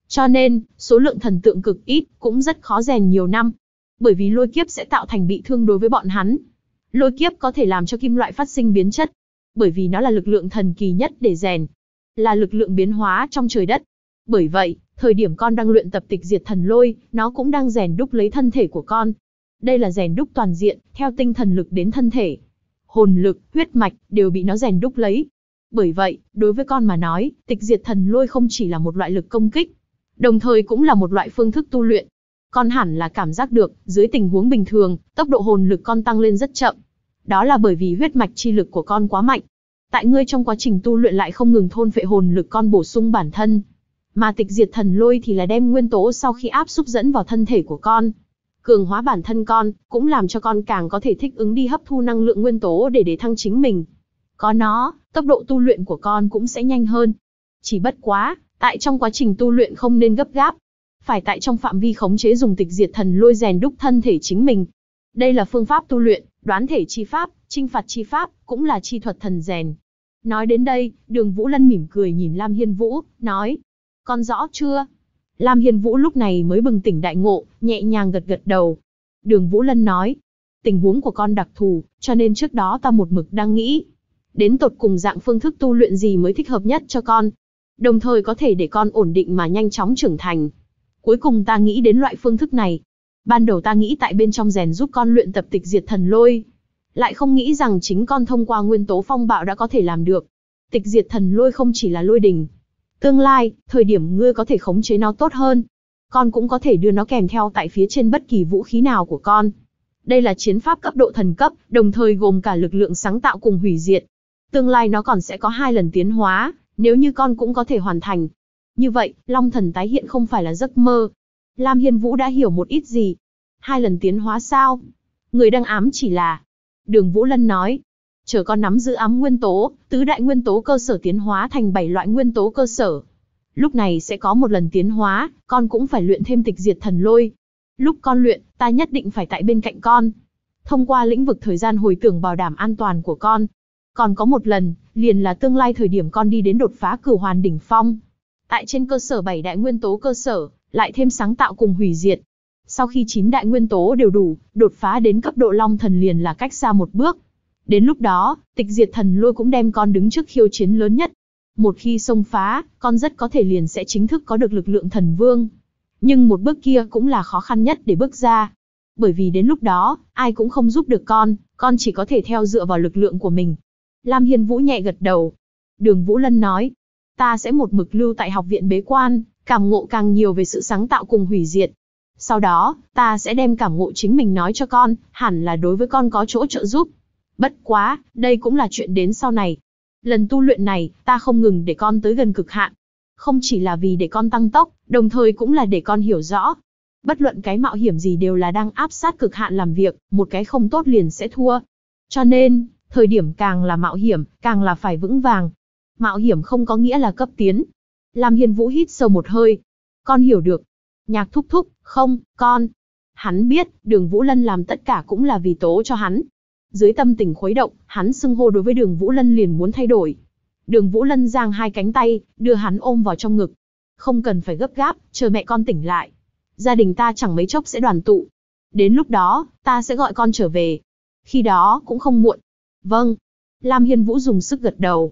Cho nên, số lượng thần tượng cực ít, cũng rất khó rèn nhiều năm. Bởi vì lôi kiếp sẽ tạo thành bị thương đối với bọn hắn. Lôi kiếp có thể làm cho kim loại phát sinh biến chất. Bởi vì nó là lực lượng thần kỳ nhất để rèn. Là lực lượng biến hóa trong trời đất. Bởi vậy, thời điểm con đang luyện tập tịch diệt thần lôi, nó cũng đang rèn đúc lấy thân thể của con. Đây là rèn đúc toàn diện, theo tinh thần lực đến thân thể. Hồn lực, huyết mạch, đều bị nó rèn đúc lấy. Bởi vậy, đối với con mà nói, tịch diệt thần lôi không chỉ là một loại lực công kích, đồng thời cũng là một loại phương thức tu luyện. Con hẳn là cảm giác được, dưới tình huống bình thường, tốc độ hồn lực con tăng lên rất chậm. Đó là bởi vì huyết mạch chi lực của con quá mạnh. Tại ngươi trong quá trình tu luyện lại không ngừng thôn phệ hồn lực con bổ sung bản thân. Mà tịch diệt thần lôi thì là đem nguyên tố sau khi áp xúc dẫn vào thân thể của con. Cường hóa bản thân con, cũng làm cho con càng có thể thích ứng đi hấp thu năng lượng nguyên tố để thăng chính mình. Có nó, tốc độ tu luyện của con cũng sẽ nhanh hơn. Chỉ bất quá, tại trong quá trình tu luyện không nên gấp gáp. Phải tại trong phạm vi khống chế dùng tịch diệt thần lôi rèn đúc thân thể chính mình. Đây là phương pháp tu luyện, đoán thể chi pháp, chinh phạt chi pháp, cũng là chi thuật thần rèn. Nói đến đây, Đường Vũ Lân mỉm cười nhìn Lam Hiên Vũ, nói. Con rõ chưa? Lam Hiên Vũ lúc này mới bừng tỉnh đại ngộ, nhẹ nhàng gật gật đầu. Đường Vũ Lân nói. Tình huống của con đặc thù, cho nên trước đó ta một mực đang nghĩ. Đến tột cùng dạng phương thức tu luyện gì mới thích hợp nhất cho con. Đồng thời có thể để con ổn định mà nhanh chóng trưởng thành. Cuối cùng ta nghĩ đến loại phương thức này. Ban đầu ta nghĩ tại bên trong rèn giúp con luyện tập tịch diệt thần lôi. Lại không nghĩ rằng chính con thông qua nguyên tố phong bạo đã có thể làm được. Tịch diệt thần lôi không chỉ là lôi đình. Tương lai, thời điểm ngươi có thể khống chế nó tốt hơn. Con cũng có thể đưa nó kèm theo tại phía trên bất kỳ vũ khí nào của con. Đây là chiến pháp cấp độ thần cấp, đồng thời gồm cả lực lượng sáng tạo cùng hủy diệt. Tương lai nó còn sẽ có 2 lần tiến hóa, nếu như con cũng có thể hoàn thành. Như vậy, Long Thần tái hiện không phải là giấc mơ. Lam Hiên Vũ đã hiểu một ít gì. 2 lần tiến hóa sao? Người đang ám chỉ là... Đường Vũ Lân nói. Chờ con nắm giữ ám nguyên tố, tứ đại nguyên tố cơ sở tiến hóa thành 7 loại nguyên tố cơ sở. Lúc này sẽ có một lần tiến hóa, con cũng phải luyện thêm tịch diệt thần lôi. Lúc con luyện, ta nhất định phải tại bên cạnh con. Thông qua lĩnh vực thời gian hồi tưởng bảo đảm an toàn của con. Còn có một lần, liền là tương lai thời điểm con đi đến đột phá cửu hoàn đỉnh phong. Tại trên cơ sở 7 đại nguyên tố cơ sở, lại thêm sáng tạo cùng hủy diệt. Sau khi 9 đại nguyên tố đều đủ, đột phá đến cấp độ Long Thần liền là cách xa một bước. Đến lúc đó, tịch diệt thần lôi cũng đem con đứng trước khiêu chiến lớn nhất. Một khi xông phá, con rất có thể liền sẽ chính thức có được lực lượng thần vương. Nhưng một bước kia cũng là khó khăn nhất để bước ra. Bởi vì đến lúc đó, ai cũng không giúp được con chỉ có thể theo dựa vào lực lượng của mình. Lam Hiên Vũ nhẹ gật đầu. Đường Vũ Lân nói, ta sẽ một mực lưu tại học viện bế quan, cảm ngộ càng nhiều về sự sáng tạo cùng hủy diệt. Sau đó, ta sẽ đem cảm ngộ chính mình nói cho con, hẳn là đối với con có chỗ trợ giúp. Bất quá, đây cũng là chuyện đến sau này. Lần tu luyện này, ta không ngừng để con tới gần cực hạn. Không chỉ là vì để con tăng tốc, đồng thời cũng là để con hiểu rõ. Bất luận cái mạo hiểm gì đều là đang áp sát cực hạn làm việc, một cái không tốt liền sẽ thua. Cho nên, thời điểm càng là mạo hiểm, càng là phải vững vàng. Mạo hiểm không có nghĩa là cấp tiến. Lam Hiên Vũ hít sâu một hơi. Con hiểu được. Nhạc thúc thúc, không, con. Hắn biết, Đường Vũ Lân làm tất cả cũng là vì tố cho hắn. Dưới tâm tình khuấy động, hắn xưng hô đối với Đường Vũ Lân liền muốn thay đổi. Đường Vũ Lân giang hai cánh tay, đưa hắn ôm vào trong ngực. Không cần phải gấp gáp, chờ mẹ con tỉnh lại. Gia đình ta chẳng mấy chốc sẽ đoàn tụ. Đến lúc đó, ta sẽ gọi con trở về. Khi đó cũng không muộn. Vâng. Lam Hiên Vũ dùng sức gật đầu.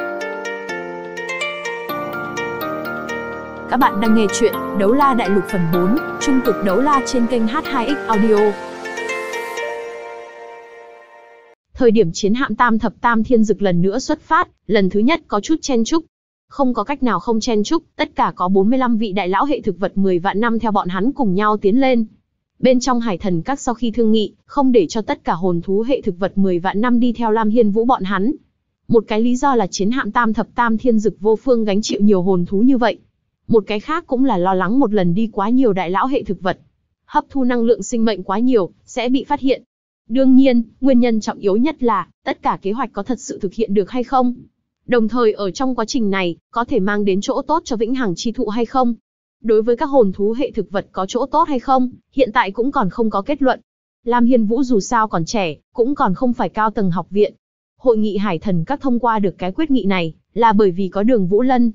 Các bạn đang nghe chuyện Đấu La Đại Lục phần 4, Trung cực Đấu La trên kênh H2X Audio. Thời điểm chiến hạm Tam Thập Tam Thiên Dực lần nữa xuất phát, lần thứ nhất có chút chen chúc. Không có cách nào không chen chúc, tất cả có 45 vị đại lão hệ thực vật 10 vạn năm theo bọn hắn cùng nhau tiến lên. Bên trong Hải Thần Các sau khi thương nghị, không để cho tất cả hồn thú hệ thực vật 10 vạn năm đi theo Lam Hiên Vũ bọn hắn. Một cái lý do là chiến hạm Tam Thập Tam Thiên Dực vô phương gánh chịu nhiều hồn thú như vậy. Một cái khác cũng là lo lắng một lần đi quá nhiều đại lão hệ thực vật, hấp thu năng lượng sinh mệnh quá nhiều, sẽ bị phát hiện. Đương nhiên, nguyên nhân trọng yếu nhất là, tất cả kế hoạch có thật sự thực hiện được hay không. Đồng thời ở trong quá trình này, có thể mang đến chỗ tốt cho vĩnh hằng chi thụ hay không. Đối với các hồn thú hệ thực vật có chỗ tốt hay không, hiện tại cũng còn không có kết luận. Lam Hiên Vũ dù sao còn trẻ, cũng còn không phải cao tầng học viện. Hội nghị Hải Thần Các thông qua được cái quyết nghị này, là bởi vì có Đường Vũ Lân.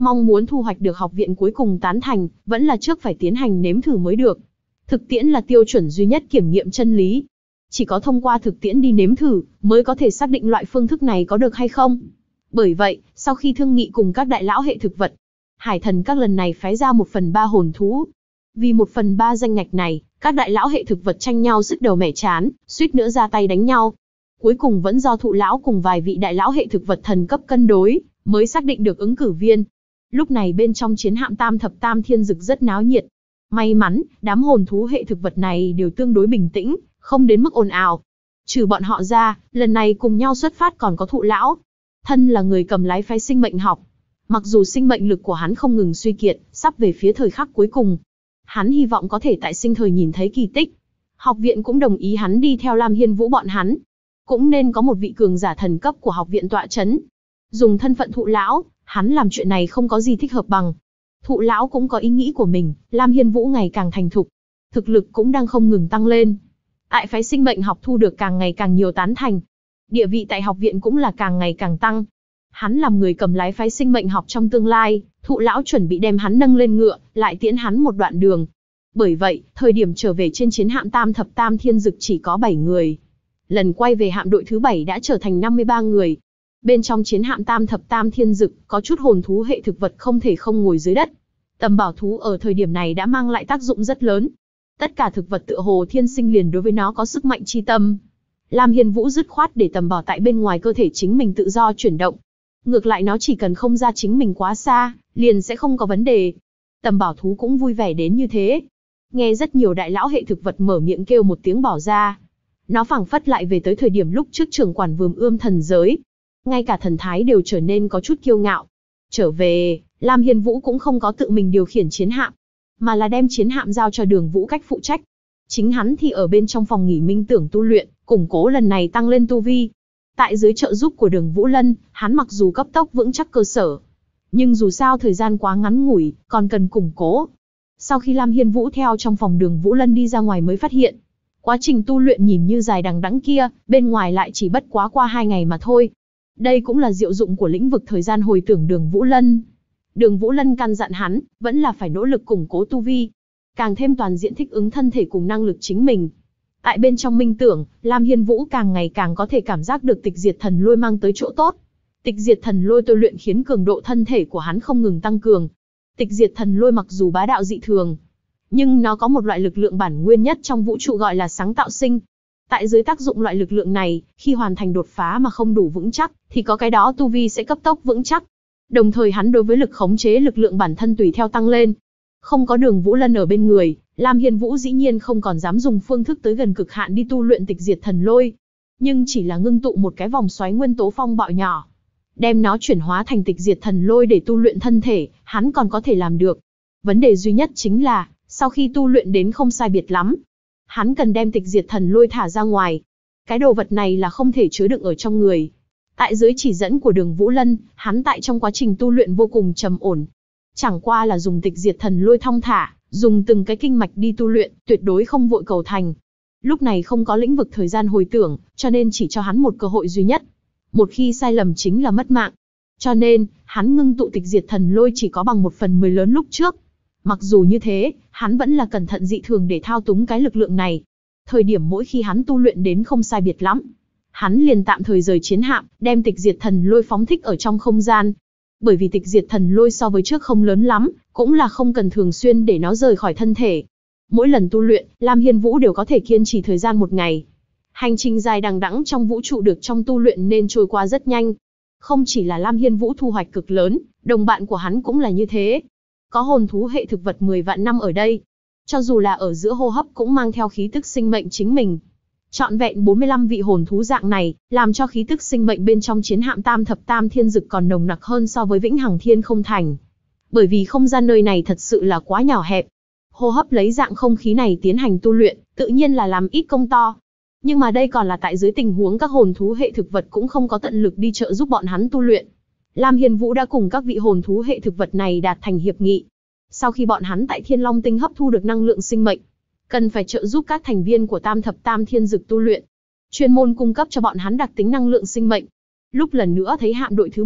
Mong muốn thu hoạch được học viện cuối cùng tán thành, vẫn là trước phải tiến hành nếm thử mới được. Thực tiễn là tiêu chuẩn duy nhất kiểm nghiệm chân lý. Chỉ có thông qua thực tiễn đi nếm thử, mới có thể xác định loại phương thức này có được hay không. Bởi vậy, sau khi thương nghị cùng các đại lão hệ thực vật, Hải Thần các lần này phái ra 1/3 hồn thú. Vì 1/3 danh ngạch này, các đại lão hệ thực vật tranh nhau sứt đầu mẻ trán, suýt nữa ra tay đánh nhau. Cuối cùng vẫn do Thụ lão cùng vài vị đại lão hệ thực vật thần cấp cân đối, mới xác định được ứng cử viên. Lúc này bên trong chiến hạm Tam Thập Tam Thiên Dực rất náo nhiệt. May mắn, đám hồn thú hệ thực vật này đều tương đối bình tĩnh, không đến mức ồn ào. Trừ bọn họ ra, lần này cùng nhau xuất phát còn có Thụ lão. Thân là người cầm lái phái sinh mệnh học. Mặc dù sinh mệnh lực của hắn không ngừng suy kiệt, sắp về phía thời khắc cuối cùng. Hắn hy vọng có thể tại sinh thời nhìn thấy kỳ tích. Học viện cũng đồng ý hắn đi theo Lam Hiên Vũ bọn hắn. Cũng nên có một vị cường giả thần cấp của học viện tọa chấn. Dùng thân phận Thụ lão, hắn làm chuyện này không có gì thích hợp bằng. Thụ lão cũng có ý nghĩ của mình, Lam Hiên Vũ ngày càng thành thục. Thực lực cũng đang không ngừng tăng lên. Tại phái sinh mệnh học thu được càng ngày càng nhiều tán thành. Địa vị tại học viện cũng là càng ngày càng tăng. Hắn làm người cầm lái phái sinh mệnh học trong tương lai, Thụ lão chuẩn bị đem hắn nâng lên ngựa, lại tiễn hắn một đoạn đường. Bởi vậy, thời điểm trở về trên chiến hạm Tam Thập Tam Thiên Dực chỉ có 7 người. Lần quay về hạm đội thứ 7 đã trở thành 53 người. Bên trong chiến hạm Tam Thập Tam Thiên Dực, có chút hồn thú hệ thực vật không thể không ngồi dưới đất. Tầm bảo thú ở thời điểm này đã mang lại tác dụng rất lớn. Tất cả thực vật tựa hồ thiên sinh liền đối với nó có sức mạnh chi tâm. Lam Hiên Vũ dứt khoát để tầm bảo tại bên ngoài cơ thể chính mình tự do chuyển động. Ngược lại nó chỉ cần không ra chính mình quá xa, liền sẽ không có vấn đề. Tầm bảo thú cũng vui vẻ đến như thế. Nghe rất nhiều đại lão hệ thực vật mở miệng kêu một tiếng bỏ ra. Nó phảng phất lại về tới thời điểm lúc trước trưởng quản vườn ươm thần giới. Ngay cả thần thái đều trở nên có chút kiêu ngạo. Trở về, Lam Hiên Vũ cũng không có tự mình điều khiển chiến hạm, mà là đem chiến hạm giao cho Đường Vũ Cách phụ trách. Chính hắn thì ở bên trong phòng nghỉ minh tưởng tu luyện, củng cố lần này tăng lên tu vi. Tại dưới trợ giúp của Đường Vũ Lân, hắn mặc dù cấp tốc vững chắc cơ sở, nhưng dù sao thời gian quá ngắn ngủi, còn cần củng cố. Sau khi Lam Hiên Vũ theo trong phòng Đường Vũ Lân đi ra ngoài mới phát hiện, quá trình tu luyện nhìn như dài đằng đẵng kia, bên ngoài lại chỉ bất quá qua 2 ngày mà thôi. Đây cũng là diệu dụng của lĩnh vực thời gian hồi tưởng Đường Vũ Lân. Đường Vũ Lân căn dặn hắn, vẫn là phải nỗ lực củng cố tu vi, càng thêm toàn diện thích ứng thân thể cùng năng lực chính mình. Tại bên trong minh tưởng, Lam Hiên Vũ càng ngày càng có thể cảm giác được tịch diệt thần lôi mang tới chỗ tốt. Tịch diệt thần lôi tôi luyện khiến cường độ thân thể của hắn không ngừng tăng cường. Tịch diệt thần lôi mặc dù bá đạo dị thường, nhưng nó có một loại lực lượng bản nguyên nhất trong vũ trụ gọi là sáng tạo sinh. Tại dưới tác dụng loại lực lượng này, khi hoàn thành đột phá mà không đủ vững chắc, thì có cái đó tu vi sẽ cấp tốc vững chắc. Đồng thời hắn đối với lực khống chế lực lượng bản thân tùy theo tăng lên. Không có Đường Vũ Lân ở bên người, Lam Hiên Vũ dĩ nhiên không còn dám dùng phương thức tới gần cực hạn đi tu luyện tịch diệt thần lôi. Nhưng chỉ là ngưng tụ một cái vòng xoáy nguyên tố phong bạo nhỏ, đem nó chuyển hóa thành tịch diệt thần lôi để tu luyện thân thể, hắn còn có thể làm được. Vấn đề duy nhất chính là, sau khi tu luyện đến không sai biệt lắm, hắn cần đem tịch diệt thần lôi thả ra ngoài. Cái đồ vật này là không thể chứa đựng ở trong người. Tại dưới chỉ dẫn của Đường Vũ Lân, hắn tại trong quá trình tu luyện vô cùng trầm ổn. Chẳng qua là dùng tịch diệt thần lôi thong thả, dùng từng cái kinh mạch đi tu luyện, tuyệt đối không vội cầu thành. Lúc này không có lĩnh vực thời gian hồi tưởng, cho nên chỉ cho hắn một cơ hội duy nhất. Một khi sai lầm chính là mất mạng. Cho nên, hắn ngưng tụ tịch diệt thần lôi chỉ có bằng 1/10 lớn lúc trước. Mặc dù như thế, hắn vẫn là cẩn thận dị thường để thao túng cái lực lượng này. Thời điểm mỗi khi hắn tu luyện đến không sai biệt lắm, hắn liền tạm thời rời chiến hạm, đem tịch diệt thần lôi phóng thích ở trong không gian. Bởi vì tịch diệt thần lôi so với trước không lớn lắm, cũng là không cần thường xuyên để nó rời khỏi thân thể. Mỗi lần tu luyện, Lam Hiên Vũ đều có thể kiên trì thời gian 1 ngày. Hành trình dài đằng đẵng trong vũ trụ được trong tu luyện nên trôi qua rất nhanh. Không chỉ là Lam Hiên Vũ thu hoạch cực lớn, đồng bạn của hắn cũng là như thế. Có hồn thú hệ thực vật 10 vạn năm ở đây. Cho dù là ở giữa hô hấp cũng mang theo khí tức sinh mệnh chính mình. Trọn vẹn 45 vị hồn thú dạng này, làm cho khí tức sinh mệnh bên trong chiến hạm Tam Thập Tam Thiên Dực còn nồng nặc hơn so với Vĩnh Hằng Thiên Không Thành. Bởi vì không gian nơi này thật sự là quá nhỏ hẹp. Hô hấp lấy dạng không khí này tiến hành tu luyện, tự nhiên là làm ít công to. Nhưng mà đây còn là tại dưới tình huống các hồn thú hệ thực vật cũng không có tận lực đi trợ giúp bọn hắn tu luyện. Lam Hiên Vũ đã cùng các vị hồn thú hệ thực vật này đạt thành hiệp nghị. Sau khi bọn hắn tại Thiên Long Tinh hấp thu được năng lượng sinh mệnh, cần phải trợ giúp các thành viên của Tam Thập Tam Thiên Dực tu luyện, chuyên môn cung cấp cho bọn hắn đặc tính năng lượng sinh mệnh. Lúc lần nữa thấy hạm đội thứ 7,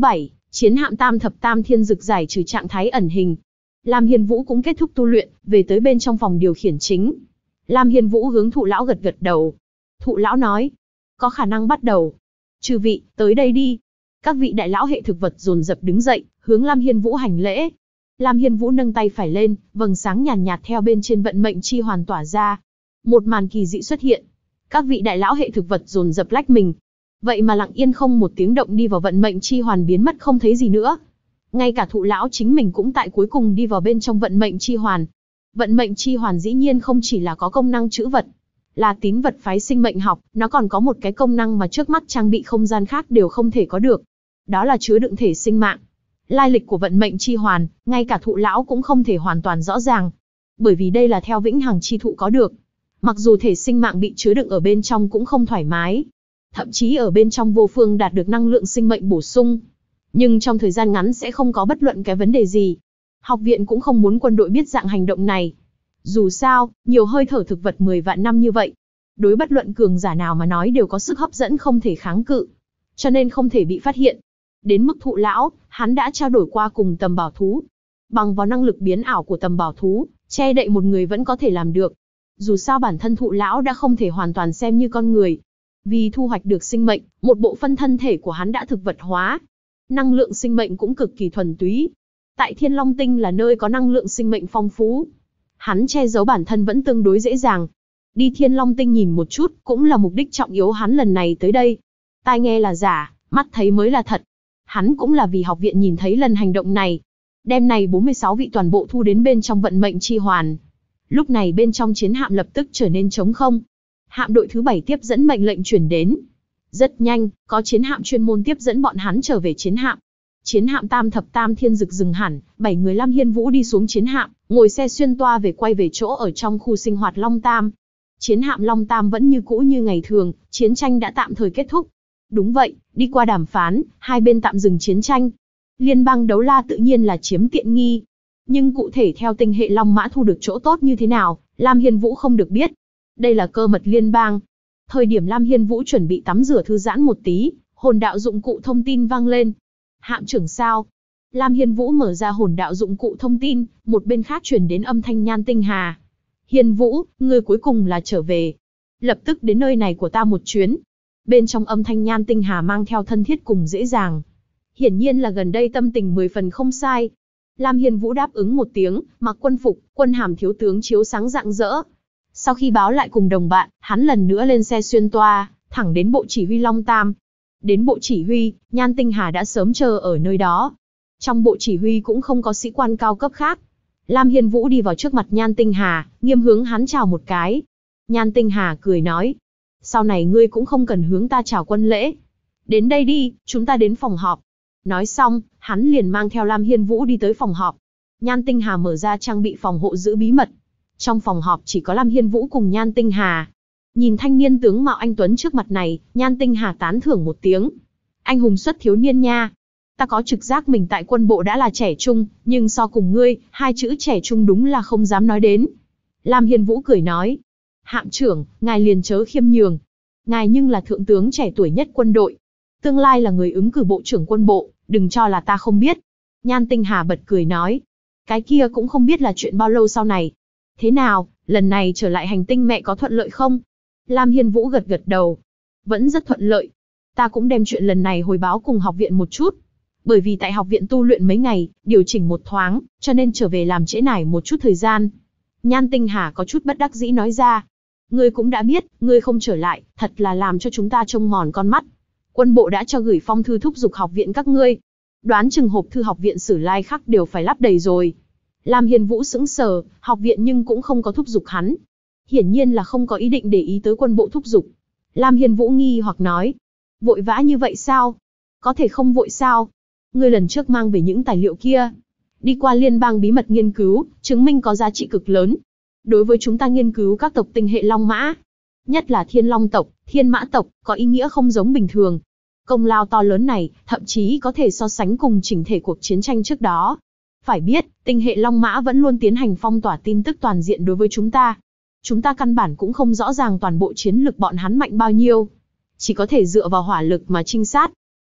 Chiến hạm Tam Thập Tam Thiên Dực giải trừ trạng thái ẩn hình. Lam Hiên Vũ cũng kết thúc tu luyện, về tới bên trong phòng điều khiển chính. Lam Hiên Vũ hướng Thụ lão gật gật đầu. Thụ lão nói, có khả năng bắt đầu. Chư vị, tới đây đi. Các vị đại lão hệ thực vật dồn dập đứng dậy, hướng Lam Hiên Vũ hành lễ. Lam Hiên Vũ nâng tay phải lên, vầng sáng nhàn nhạt theo bên trên vận mệnh chi hoàn tỏa ra. Một màn kỳ dị xuất hiện. Các vị đại lão hệ thực vật dồn dập lách mình. Vậy mà lặng yên không một tiếng động đi vào vận mệnh chi hoàn, biến mất không thấy gì nữa. Ngay cả Thụ lão chính mình cũng tại cuối cùng đi vào bên trong vận mệnh chi hoàn. Vận mệnh chi hoàn dĩ nhiên không chỉ là có công năng trữ vật, là tín vật phái sinh mệnh học, nó còn có một cái công năng mà trước mắt trang bị không gian khác đều không thể có được. Đó là chứa đựng thể sinh mạng. Lai lịch của vận mệnh chi hoàn, ngay cả Thụ lão cũng không thể hoàn toàn rõ ràng. Bởi vì đây là theo vĩnh hằng chi thụ có được. Mặc dù thể sinh mạng bị chứa đựng ở bên trong cũng không thoải mái. Thậm chí ở bên trong vô phương đạt được năng lượng sinh mệnh bổ sung. Nhưng trong thời gian ngắn sẽ không có bất luận cái vấn đề gì. Học viện cũng không muốn quân đội biết dạng hành động này. Dù sao, nhiều hơi thở thực vật 10 vạn năm như vậy. Đối bất luận cường giả nào mà nói đều có sức hấp dẫn không thể kháng cự. Cho nên không thể bị phát hiện. Đến mức Thụ lão, hắn đã trao đổi qua cùng tầm bảo thú. Bằng vào năng lực biến ảo của tầm bảo thú, che đậy một người vẫn có thể làm được. Dù sao bản thân Thụ lão đã không thể hoàn toàn xem như con người. Vì thu hoạch được sinh mệnh, một bộ phận thân thể của hắn đã thực vật hóa. Năng lượng sinh mệnh cũng cực kỳ thuần túy. Tại Thiên Long Tinh là nơi có năng lượng sinh mệnh phong phú. Hắn che giấu bản thân vẫn tương đối dễ dàng. Đi Thiên Long Tinh nhìn một chút cũng là mục đích trọng yếu hắn lần này tới đây. Tai nghe là giả, mắt thấy mới là thật. Hắn cũng là vì học viện nhìn thấy lần hành động này. Đêm này 46 vị toàn bộ thu đến bên trong vận mệnh chi hoàn. Lúc này bên trong chiến hạm lập tức trở nên trống không. Hạm đội thứ 7 tiếp dẫn mệnh lệnh truyền đến. Rất nhanh, có chiến hạm chuyên môn tiếp dẫn bọn hắn trở về chiến hạm. Chiến hạm Tam Thập Tam Thiên Dực dừng hẳn, 7 người Lam Hiên Vũ đi xuống chiến hạm, ngồi xe xuyên toa về quay về chỗ ở trong khu sinh hoạt Long Tam. Chiến hạm Long Tam vẫn như cũ như ngày thường, chiến tranh đã tạm thời kết thúc. Đúng vậy, đi qua đàm phán, hai bên tạm dừng chiến tranh. Liên bang Đấu La tự nhiên là chiếm tiện nghi. Nhưng cụ thể theo tinh hệ Long Mã thu được chỗ tốt như thế nào, Lam Hiên Vũ không được biết. Đây là cơ mật liên bang. Thời điểm Lam Hiên Vũ chuẩn bị tắm rửa thư giãn một tí, hồn đạo dụng cụ thông tin vang lên. Hạm trưởng sao? Lam Hiên Vũ mở ra hồn đạo dụng cụ thông tin, một bên khác truyền đến âm thanh Nhan Tinh Hà. Hiên Vũ, ngươi cuối cùng là trở về. Lập tức đến nơi này của ta một chuyến. Bên trong âm thanh Nhan Tinh Hà mang theo thân thiết cùng dễ dàng. Hiển nhiên là gần đây tâm tình 10 phần không sai. Lam Hiên Vũ đáp ứng một tiếng, mặc quân phục, quân hàm thiếu tướng chiếu sáng rạng rỡ. Sau khi báo lại cùng đồng bạn, hắn lần nữa lên xe xuyên toa, thẳng đến bộ chỉ huy Long Tam. Đến bộ chỉ huy, Nhan Tinh Hà đã sớm chờ ở nơi đó. Trong bộ chỉ huy cũng không có sĩ quan cao cấp khác. Lam Hiên Vũ đi vào trước mặt Nhan Tinh Hà, nghiêm hướng hắn chào một cái. Nhan Tinh Hà cười nói, sau này ngươi cũng không cần hướng ta chào quân lễ. Đến đây đi, chúng ta đến phòng họp. Nói xong, hắn liền mang theo Lam Hiên Vũ đi tới phòng họp. Nhan Tinh Hà mở ra trang bị phòng hộ giữ bí mật. Trong phòng họp chỉ có Lam Hiên Vũ cùng Nhan Tinh Hà. Nhìn thanh niên tướng mạo anh tuấn trước mặt này, Nhan Tinh Hà tán thưởng một tiếng. Anh hùng xuất thiếu niên nha. Ta có trực giác mình tại quân bộ đã là trẻ trung, nhưng so cùng ngươi, hai chữ trẻ trung đúng là không dám nói đến. Lam Hiên Vũ cười nói. Hạm trưởng, ngài liền chớ khiêm nhường. Ngài nhưng là thượng tướng trẻ tuổi nhất quân đội. Tương lai là người ứng cử bộ trưởng quân bộ, đừng cho là ta không biết. Nhan Tinh Hà bật cười nói. Cái kia cũng không biết là chuyện bao lâu sau này. Thế nào, lần này trở lại hành tinh mẹ có thuận lợi không? Lam Hiên Vũ gật gật đầu. Vẫn rất thuận lợi. Ta cũng đem chuyện lần này hồi báo cùng học viện một chút. Bởi vì tại học viện tu luyện mấy ngày, điều chỉnh một thoáng, cho nên trở về làm trễ nải một chút thời gian. Nhan Tinh Hà có chút bất đắc dĩ nói ra. Ngươi cũng đã biết, ngươi không trở lại, thật là làm cho chúng ta trông mòn con mắt. Quân bộ đã cho gửi phong thư thúc giục học viện các ngươi. Đoán chừng hộp thư học viện Sử Lai Khắc đều phải lắp đầy rồi. Lam Hiên Vũ sững sờ, học viện nhưng cũng không có thúc giục hắn. Hiển nhiên là không có ý định để ý tới quân bộ thúc giục. Lam Hiên Vũ nghi hoặc nói. Vội vã như vậy sao? Có thể không vội sao? Ngươi lần trước mang về những tài liệu kia. Đi qua liên bang bí mật nghiên cứu, chứng minh có giá trị cực lớn. Đối với chúng ta nghiên cứu các tộc tinh hệ Long Mã. Nhất là Thiên Long tộc, Thiên Mã tộc, có ý nghĩa không giống bình thường. Công lao to lớn này, thậm chí có thể so sánh cùng chỉnh thể cuộc chiến tranh trước đó. Phải biết, tinh hệ Long Mã vẫn luôn tiến hành phong tỏa tin tức toàn diện đối với chúng ta. Chúng ta căn bản cũng không rõ ràng toàn bộ chiến lực bọn hắn mạnh bao nhiêu. Chỉ có thể dựa vào hỏa lực mà trinh sát.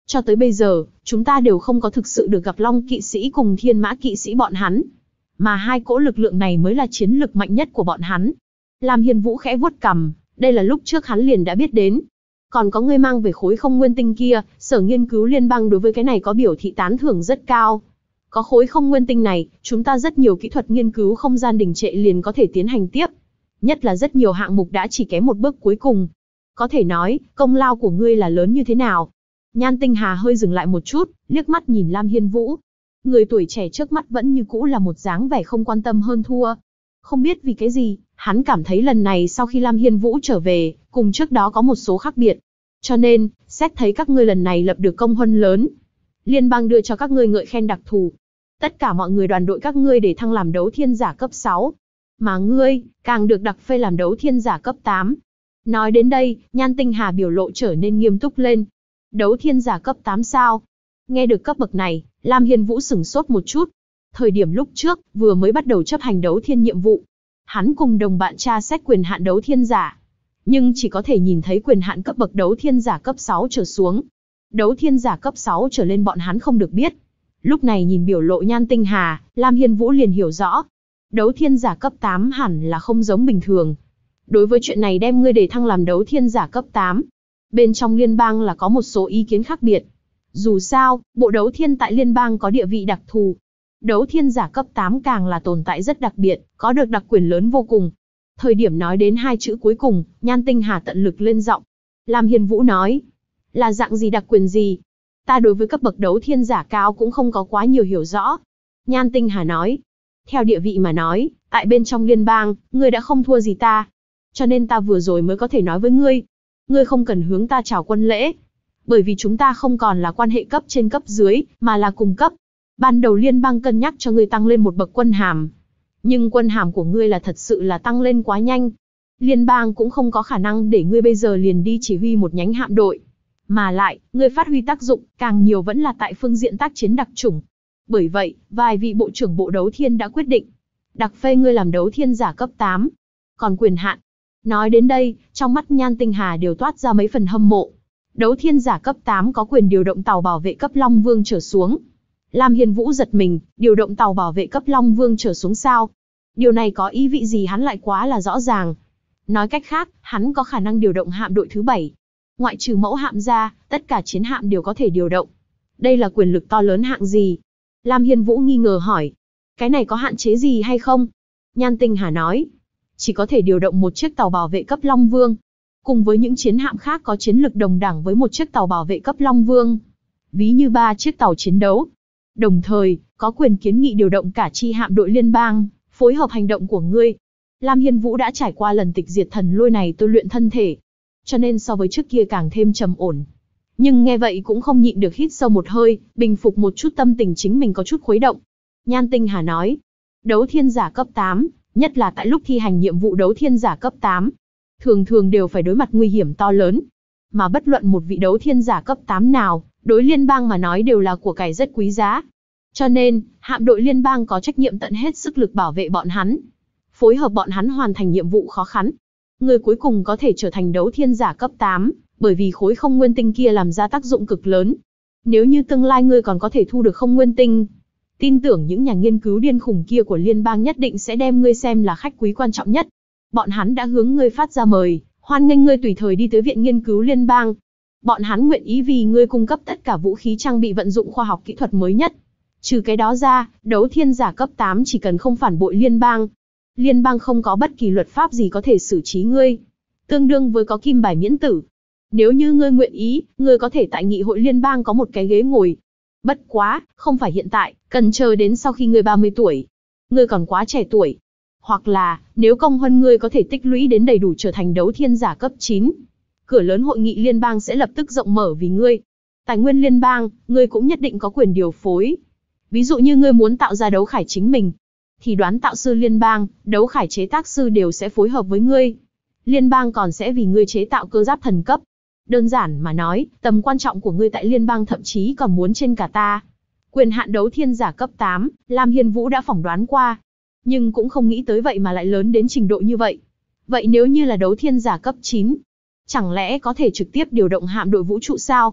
Cho tới bây giờ, chúng ta đều không có thực sự được gặp Long kỵ sĩ cùng Thiên mã kỵ sĩ bọn hắn. Mà hai cỗ lực lượng này mới là chiến lực mạnh nhất của bọn hắn. Lam Hiên Vũ khẽ vuốt cằm, đây là lúc trước hắn liền đã biết đến. Còn có ngươi mang về khối không nguyên tinh kia, Sở Nghiên cứu Liên bang đối với cái này có biểu thị tán thưởng rất cao. Có khối không nguyên tinh này, chúng ta rất nhiều kỹ thuật nghiên cứu không gian đình trệ liền có thể tiến hành tiếp. Nhất là rất nhiều hạng mục đã chỉ kém một bước cuối cùng. Có thể nói, công lao của ngươi là lớn như thế nào? Nhan Tinh Hà hơi dừng lại một chút, liếc mắt nhìn Lam Hiên Vũ. Người tuổi trẻ trước mắt vẫn như cũ là một dáng vẻ không quan tâm hơn thua. Không biết vì cái gì, hắn cảm thấy lần này sau khi Lam Hiên Vũ trở về, cùng trước đó có một số khác biệt. Cho nên, xét thấy các ngươi lần này lập được công huân lớn. Liên bang đưa cho các ngươi ngợi khen đặc thù. Tất cả mọi người đoàn đội các ngươi để thăng làm đấu thiên giả cấp 6. Mà ngươi, càng được đặc phê làm đấu thiên giả cấp 8. Nói đến đây, Nhan Tinh Hà biểu lộ trở nên nghiêm túc lên. Đấu thiên giả cấp 8 sao? Nghe được cấp bậc này, Lam Hiên Vũ sửng sốt một chút. Thời điểm lúc trước, vừa mới bắt đầu chấp hành đấu thiên nhiệm vụ. Hắn cùng đồng bạn tra xét quyền hạn đấu thiên giả. Nhưng chỉ có thể nhìn thấy quyền hạn cấp bậc đấu thiên giả cấp 6 trở xuống. Đấu thiên giả cấp 6 trở lên bọn hắn không được biết. Lúc này nhìn biểu lộ Nhan Tinh Hà, Lam Hiên Vũ liền hiểu rõ. Đấu thiên giả cấp 8 hẳn là không giống bình thường. Đối với chuyện này đem ngươi để thăng làm đấu thiên giả cấp 8. Bên trong liên bang là có một số ý kiến khác biệt. Dù sao, bộ đấu thiên tại liên bang có địa vị đặc thù. Đấu thiên giả cấp 8 càng là tồn tại rất đặc biệt, có được đặc quyền lớn vô cùng. Thời điểm nói đến hai chữ cuối cùng, Nhan Tinh Hà tận lực lên giọng. Lam Hiên Vũ nói, là dạng gì đặc quyền gì? Ta đối với cấp bậc đấu thiên giả cao cũng không có quá nhiều hiểu rõ. Nhan Tinh Hà nói, theo địa vị mà nói, tại bên trong liên bang, ngươi đã không thua gì ta. Cho nên ta vừa rồi mới có thể nói với ngươi. Ngươi không cần hướng ta chào quân lễ. Bởi vì chúng ta không còn là quan hệ cấp trên cấp dưới, mà là cùng cấp. Ban đầu liên bang cân nhắc cho ngươi tăng lên một bậc quân hàm. Nhưng quân hàm của ngươi là thật sự là tăng lên quá nhanh. Liên bang cũng không có khả năng để ngươi bây giờ liền đi chỉ huy một nhánh hạm đội. Mà lại, ngươi phát huy tác dụng, càng nhiều vẫn là tại phương diện tác chiến đặc chủng. Bởi vậy, vài vị bộ trưởng bộ đấu thiên đã quyết định. Đặc phê ngươi làm đấu thiên giả cấp 8. Còn quyền hạn. Nói đến đây, trong mắt Nhan Tinh Hà đều toát ra mấy phần hâm mộ. Đấu thiên giả cấp 8 có quyền điều động tàu bảo vệ cấp Long Vương trở xuống. Lam Hiên Vũ giật mình, điều động tàu bảo vệ cấp Long Vương trở xuống sao? Điều này có ý vị gì hắn lại quá là rõ ràng. Nói cách khác, hắn có khả năng điều động hạm đội thứ 7. Ngoại trừ mẫu hạm ra, tất cả chiến hạm đều có thể điều động. Đây là quyền lực to lớn hạng gì? Lam Hiên Vũ nghi ngờ hỏi. Cái này có hạn chế gì hay không? Nhan Tinh Hà nói. Chỉ có thể điều động một chiếc tàu bảo vệ cấp Long Vương. Cùng với những chiến hạm khác có chiến lực đồng đẳng với một chiếc tàu bảo vệ cấp Long Vương. Ví như 3 chiếc tàu chiến đấu. Đồng thời, có quyền kiến nghị điều động cả chi hạm đội liên bang, phối hợp hành động của ngươi. Lam Hiên Vũ đã trải qua lần tịch diệt thần lôi này tôi luyện thân thể. Cho nên so với trước kia càng thêm trầm ổn. Nhưng nghe vậy cũng không nhịn được hít sâu một hơi, bình phục một chút tâm tình chính mình có chút khuấy động. Nhan Tinh Hà nói, đấu thiên giả cấp 8, nhất là tại lúc thi hành nhiệm vụ đấu thiên giả cấp 8, thường thường đều phải đối mặt nguy hiểm to lớn. Mà bất luận một vị đấu thiên giả cấp 8 nào, đối liên bang mà nói đều là của cải rất quý giá. Cho nên, hạm đội liên bang có trách nhiệm tận hết sức lực bảo vệ bọn hắn, phối hợp bọn hắn hoàn thành nhiệm vụ khó khăn. Người cuối cùng có thể trở thành đấu thiên giả cấp 8, bởi vì khối không nguyên tinh kia làm ra tác dụng cực lớn. Nếu như tương lai ngươi còn có thể thu được không nguyên tinh, tin tưởng những nhà nghiên cứu điên khủng kia của liên bang nhất định sẽ đem ngươi xem là khách quý quan trọng nhất. Bọn hắn đã hướng ngươi phát ra mời, hoan nghênh ngươi tùy thời đi tới viện nghiên cứu liên bang. Bọn hắn nguyện ý vì ngươi cung cấp tất cả vũ khí trang bị vận dụng khoa học kỹ thuật mới nhất. Trừ cái đó ra, đấu thiên giả cấp 8 chỉ cần không phản bội liên bang. Liên bang không có bất kỳ luật pháp gì có thể xử trí ngươi. Tương đương với có kim bài miễn tử. Nếu như ngươi nguyện ý, ngươi có thể tại nghị hội liên bang có một cái ghế ngồi. Bất quá, không phải hiện tại, cần chờ đến sau khi ngươi 30 tuổi. Ngươi còn quá trẻ tuổi. Hoặc là, nếu công huân ngươi có thể tích lũy đến đầy đủ trở thành đấu thiên giả cấp 9. Cửa lớn hội nghị liên bang sẽ lập tức rộng mở vì ngươi. Tài nguyên liên bang, ngươi cũng nhất định có quyền điều phối. Ví dụ như ngươi muốn tạo ra đấu khải chính mình, thì đoán tạo sư liên bang, đấu khải chế tác sư đều sẽ phối hợp với ngươi. Liên bang còn sẽ vì ngươi chế tạo cơ giáp thần cấp. Đơn giản mà nói, tầm quan trọng của ngươi tại liên bang thậm chí còn muốn trên cả ta. Quyền hạn đấu thiên giả cấp 8, Lam Hiên Vũ đã phỏng đoán qua. Nhưng cũng không nghĩ tới vậy mà lại lớn đến trình độ như vậy. Vậy nếu như là đấu thiên giả cấp 9, chẳng lẽ có thể trực tiếp điều động hạm đội vũ trụ sao?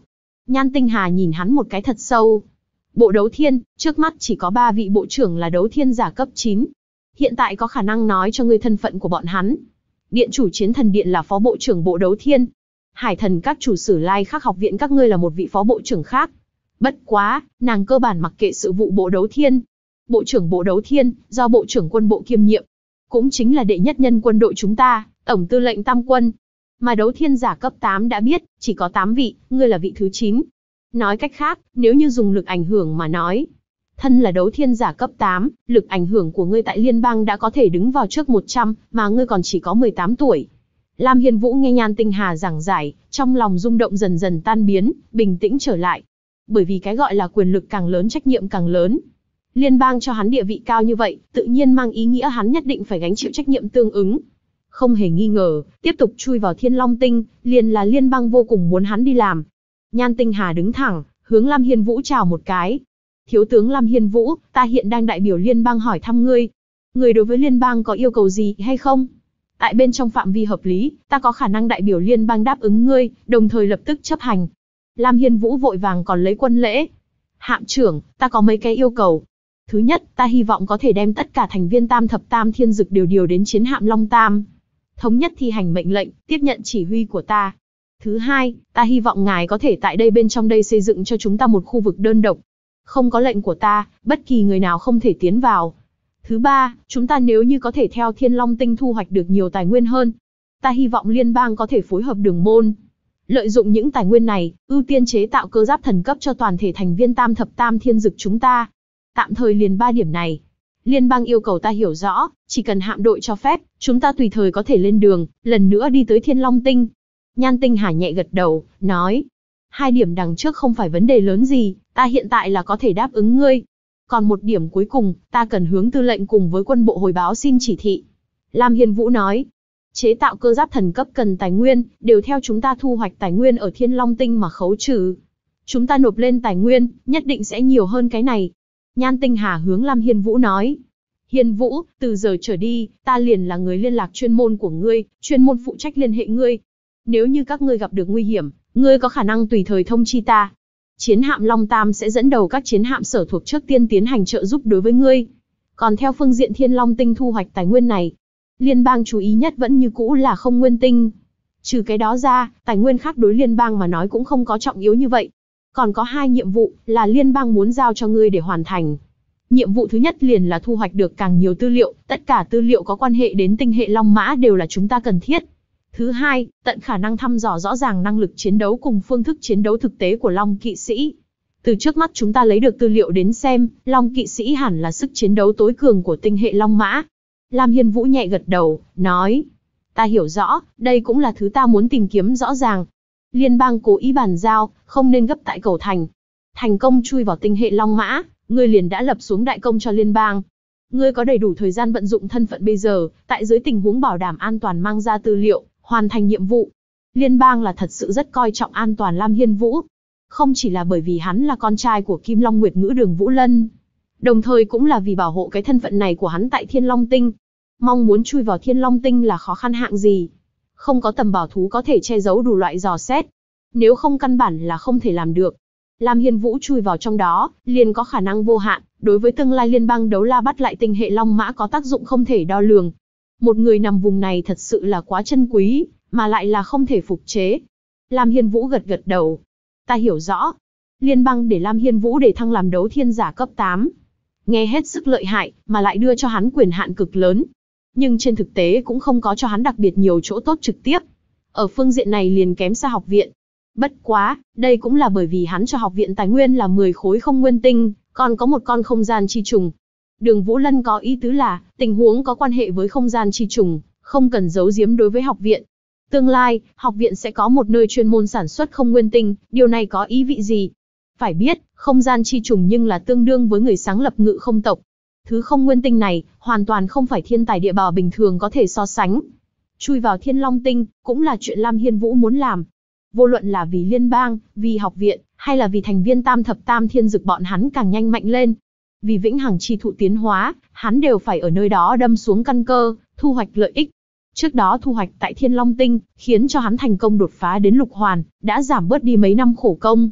Nhan Tinh Hà nhìn hắn một cái thật sâu. Bộ đấu thiên, trước mắt chỉ có 3 vị bộ trưởng là đấu thiên giả cấp 9. Hiện tại có khả năng nói cho ngươi thân phận của bọn hắn. Điện chủ Chiến Thần Điện là phó bộ trưởng bộ đấu thiên. Hải thần các chủ Sử Lai Khắc học viện các ngươi là một vị phó bộ trưởng khác. Bất quá, nàng cơ bản mặc kệ sự vụ bộ đấu thiên. Bộ trưởng bộ đấu thiên, do bộ trưởng quân bộ kiêm nhiệm. Cũng chính là đệ nhất nhân quân đội chúng ta, tổng tư lệnh tam quân. Mà đấu thiên giả cấp 8 đã biết, chỉ có 8 vị, ngươi là vị thứ 9. Nói cách khác, nếu như dùng lực ảnh hưởng mà nói, thân là đấu thiên giả cấp 8, lực ảnh hưởng của ngươi tại liên bang đã có thể đứng vào trước 100, mà ngươi còn chỉ có 18 tuổi. Lam Hiên Vũ nghe Nhan Tinh Hà giảng giải, trong lòng rung động dần dần tan biến, bình tĩnh trở lại. Bởi vì cái gọi là quyền lực càng lớn trách nhiệm càng lớn. Liên bang cho hắn địa vị cao như vậy, tự nhiên mang ý nghĩa hắn nhất định phải gánh chịu trách nhiệm tương ứng. Không hề nghi ngờ, tiếp tục chui vào Thiên Long Tinh, liền là liên bang vô cùng muốn hắn đi làm. Nhan Tinh Hà đứng thẳng, hướng Lam Hiên Vũ chào một cái. Thiếu tướng Lam Hiên Vũ, ta hiện đang đại biểu liên bang hỏi thăm ngươi. Ngươi đối với liên bang có yêu cầu gì hay không? Tại bên trong phạm vi hợp lý, ta có khả năng đại biểu liên bang đáp ứng ngươi, đồng thời lập tức chấp hành. Lam Hiên Vũ vội vàng còn lấy quân lễ. Hạm trưởng, ta có mấy cái yêu cầu. Thứ nhất, ta hy vọng có thể đem tất cả thành viên Tam Thập Tam Thiên Dực đều điều đến chiến hạm Long Tam. Thống nhất thi hành mệnh lệnh, tiếp nhận chỉ huy của ta. Thứ hai, ta hy vọng ngài có thể tại đây bên trong đây xây dựng cho chúng ta một khu vực đơn độc. Không có lệnh của ta, bất kỳ người nào không thể tiến vào. Thứ ba, chúng ta nếu như có thể theo Thiên Long Tinh thu hoạch được nhiều tài nguyên hơn. Ta hy vọng liên bang có thể phối hợp đường môn. Lợi dụng những tài nguyên này, ưu tiên chế tạo cơ giáp thần cấp cho toàn thể thành viên Tam Thập Tam Thiên Dực chúng ta. Tạm thời liền 3 điểm này. Liên bang yêu cầu ta hiểu rõ, chỉ cần hạm đội cho phép, chúng ta tùy thời có thể lên đường, lần nữa đi tới Thiên Long Tinh. Nhan Tinh Hà nhẹ gật đầu, nói. 2 điểm đằng trước không phải vấn đề lớn gì, ta hiện tại là có thể đáp ứng ngươi. Còn một điểm cuối cùng, ta cần hướng tư lệnh cùng với quân bộ hồi báo xin chỉ thị. Lam Hiên Vũ nói. Chế tạo cơ giáp thần cấp cần tài nguyên, đều theo chúng ta thu hoạch tài nguyên ở Thiên Long Tinh mà khấu trừ. Chúng ta nộp lên tài nguyên, nhất định sẽ nhiều hơn cái này. Nhan Tinh Hà hướng Lam Hiên Vũ nói. Hiên Vũ, từ giờ trở đi, ta liền là người liên lạc chuyên môn của ngươi, chuyên môn phụ trách liên hệ ngươi. Nếu như các ngươi gặp được nguy hiểm, ngươi có khả năng tùy thời thông chi ta. Chiến hạm Long Tam sẽ dẫn đầu các chiến hạm sở thuộc trước tiên tiến hành trợ giúp đối với ngươi. Còn theo phương diện Thiên Long Tinh thu hoạch tài nguyên này, liên bang chú ý nhất vẫn như cũ là không nguyên tinh. Trừ cái đó ra, tài nguyên khác đối liên bang mà nói cũng không có trọng yếu như vậy. Còn có 2 nhiệm vụ là liên bang muốn giao cho ngươi để hoàn thành. Nhiệm vụ thứ nhất liền là thu hoạch được càng nhiều tư liệu, tất cả tư liệu có quan hệ đến tinh hệ Long Mã đều là chúng ta cần thiết. Thứ hai, tận khả năng thăm dò rõ ràng năng lực chiến đấu cùng phương thức chiến đấu thực tế của Long Kỵ Sĩ. Từ trước mắt chúng ta lấy được tư liệu đến xem, Long Kỵ Sĩ hẳn là sức chiến đấu tối cường của tinh hệ Long Mã. Lam Hiên Vũ nhẹ gật đầu, nói. Ta hiểu rõ, đây cũng là thứ ta muốn tìm kiếm rõ ràng. Liên bang cố ý bàn giao, không nên gấp tại cầu thành. Thành công chui vào tinh hệ Long Mã, ngươi liền đã lập xuống đại công cho liên bang. Ngươi có đầy đủ thời gian vận dụng thân phận bây giờ, tại dưới tình huống bảo đảm an toàn mang ra tư liệu, hoàn thành nhiệm vụ. Liên bang là thật sự rất coi trọng an toàn Lam Hiên Vũ. Không chỉ là bởi vì hắn là con trai của Kim Long Nguyệt Ngữ Đường Vũ Lân, đồng thời cũng là vì bảo hộ cái thân phận này của hắn tại Thiên Long Tinh. Mong muốn chui vào Thiên Long Tinh là khó khăn hạng gì. Không có tầm bảo thú có thể che giấu đủ loại dò xét. Nếu không căn bản là không thể làm được. Lam Hiên Vũ chui vào trong đó, liền có khả năng vô hạn, đối với tương lai liên bang đấu la bắt lại tinh hệ Long Mã có tác dụng không thể đo lường. Một người nằm vùng này thật sự là quá chân quý, mà lại là không thể phục chế. Lam Hiên Vũ gật gật đầu. Ta hiểu rõ. Liên bang để Lam Hiên Vũ để thăng làm đấu thiên giả cấp 8. Nghe hết sức lợi hại, mà lại đưa cho hắn quyền hạn cực lớn. Nhưng trên thực tế cũng không có cho hắn đặc biệt nhiều chỗ tốt trực tiếp. Ở phương diện này liền kém xa học viện. Bất quá, đây cũng là bởi vì hắn cho học viện tài nguyên là 10 khối không nguyên tinh, còn có một con không gian chi trùng. Đường Vũ Lân có ý tứ là, tình huống có quan hệ với không gian chi trùng, không cần giấu giếm đối với học viện. Tương lai, học viện sẽ có một nơi chuyên môn sản xuất không nguyên tinh, điều này có ý vị gì? Phải biết, không gian chi trùng nhưng là tương đương với người sáng lập Ngự Không tộc. Thứ không nguyên tinh này, hoàn toàn không phải thiên tài địa bảo bình thường có thể so sánh. Chui vào Thiên Long Tinh, cũng là chuyện Lam Hiên Vũ muốn làm. Vô luận là vì liên bang, vì học viện, hay là vì thành viên Tam Thập Tam Thiên Dực bọn hắn càng nhanh mạnh lên. Vì vĩnh hằng chi thụ tiến hóa, hắn đều phải ở nơi đó đâm xuống căn cơ, thu hoạch lợi ích. Trước đó thu hoạch tại Thiên Long Tinh, khiến cho hắn thành công đột phá đến lục hoàn, đã giảm bớt đi mấy năm khổ công.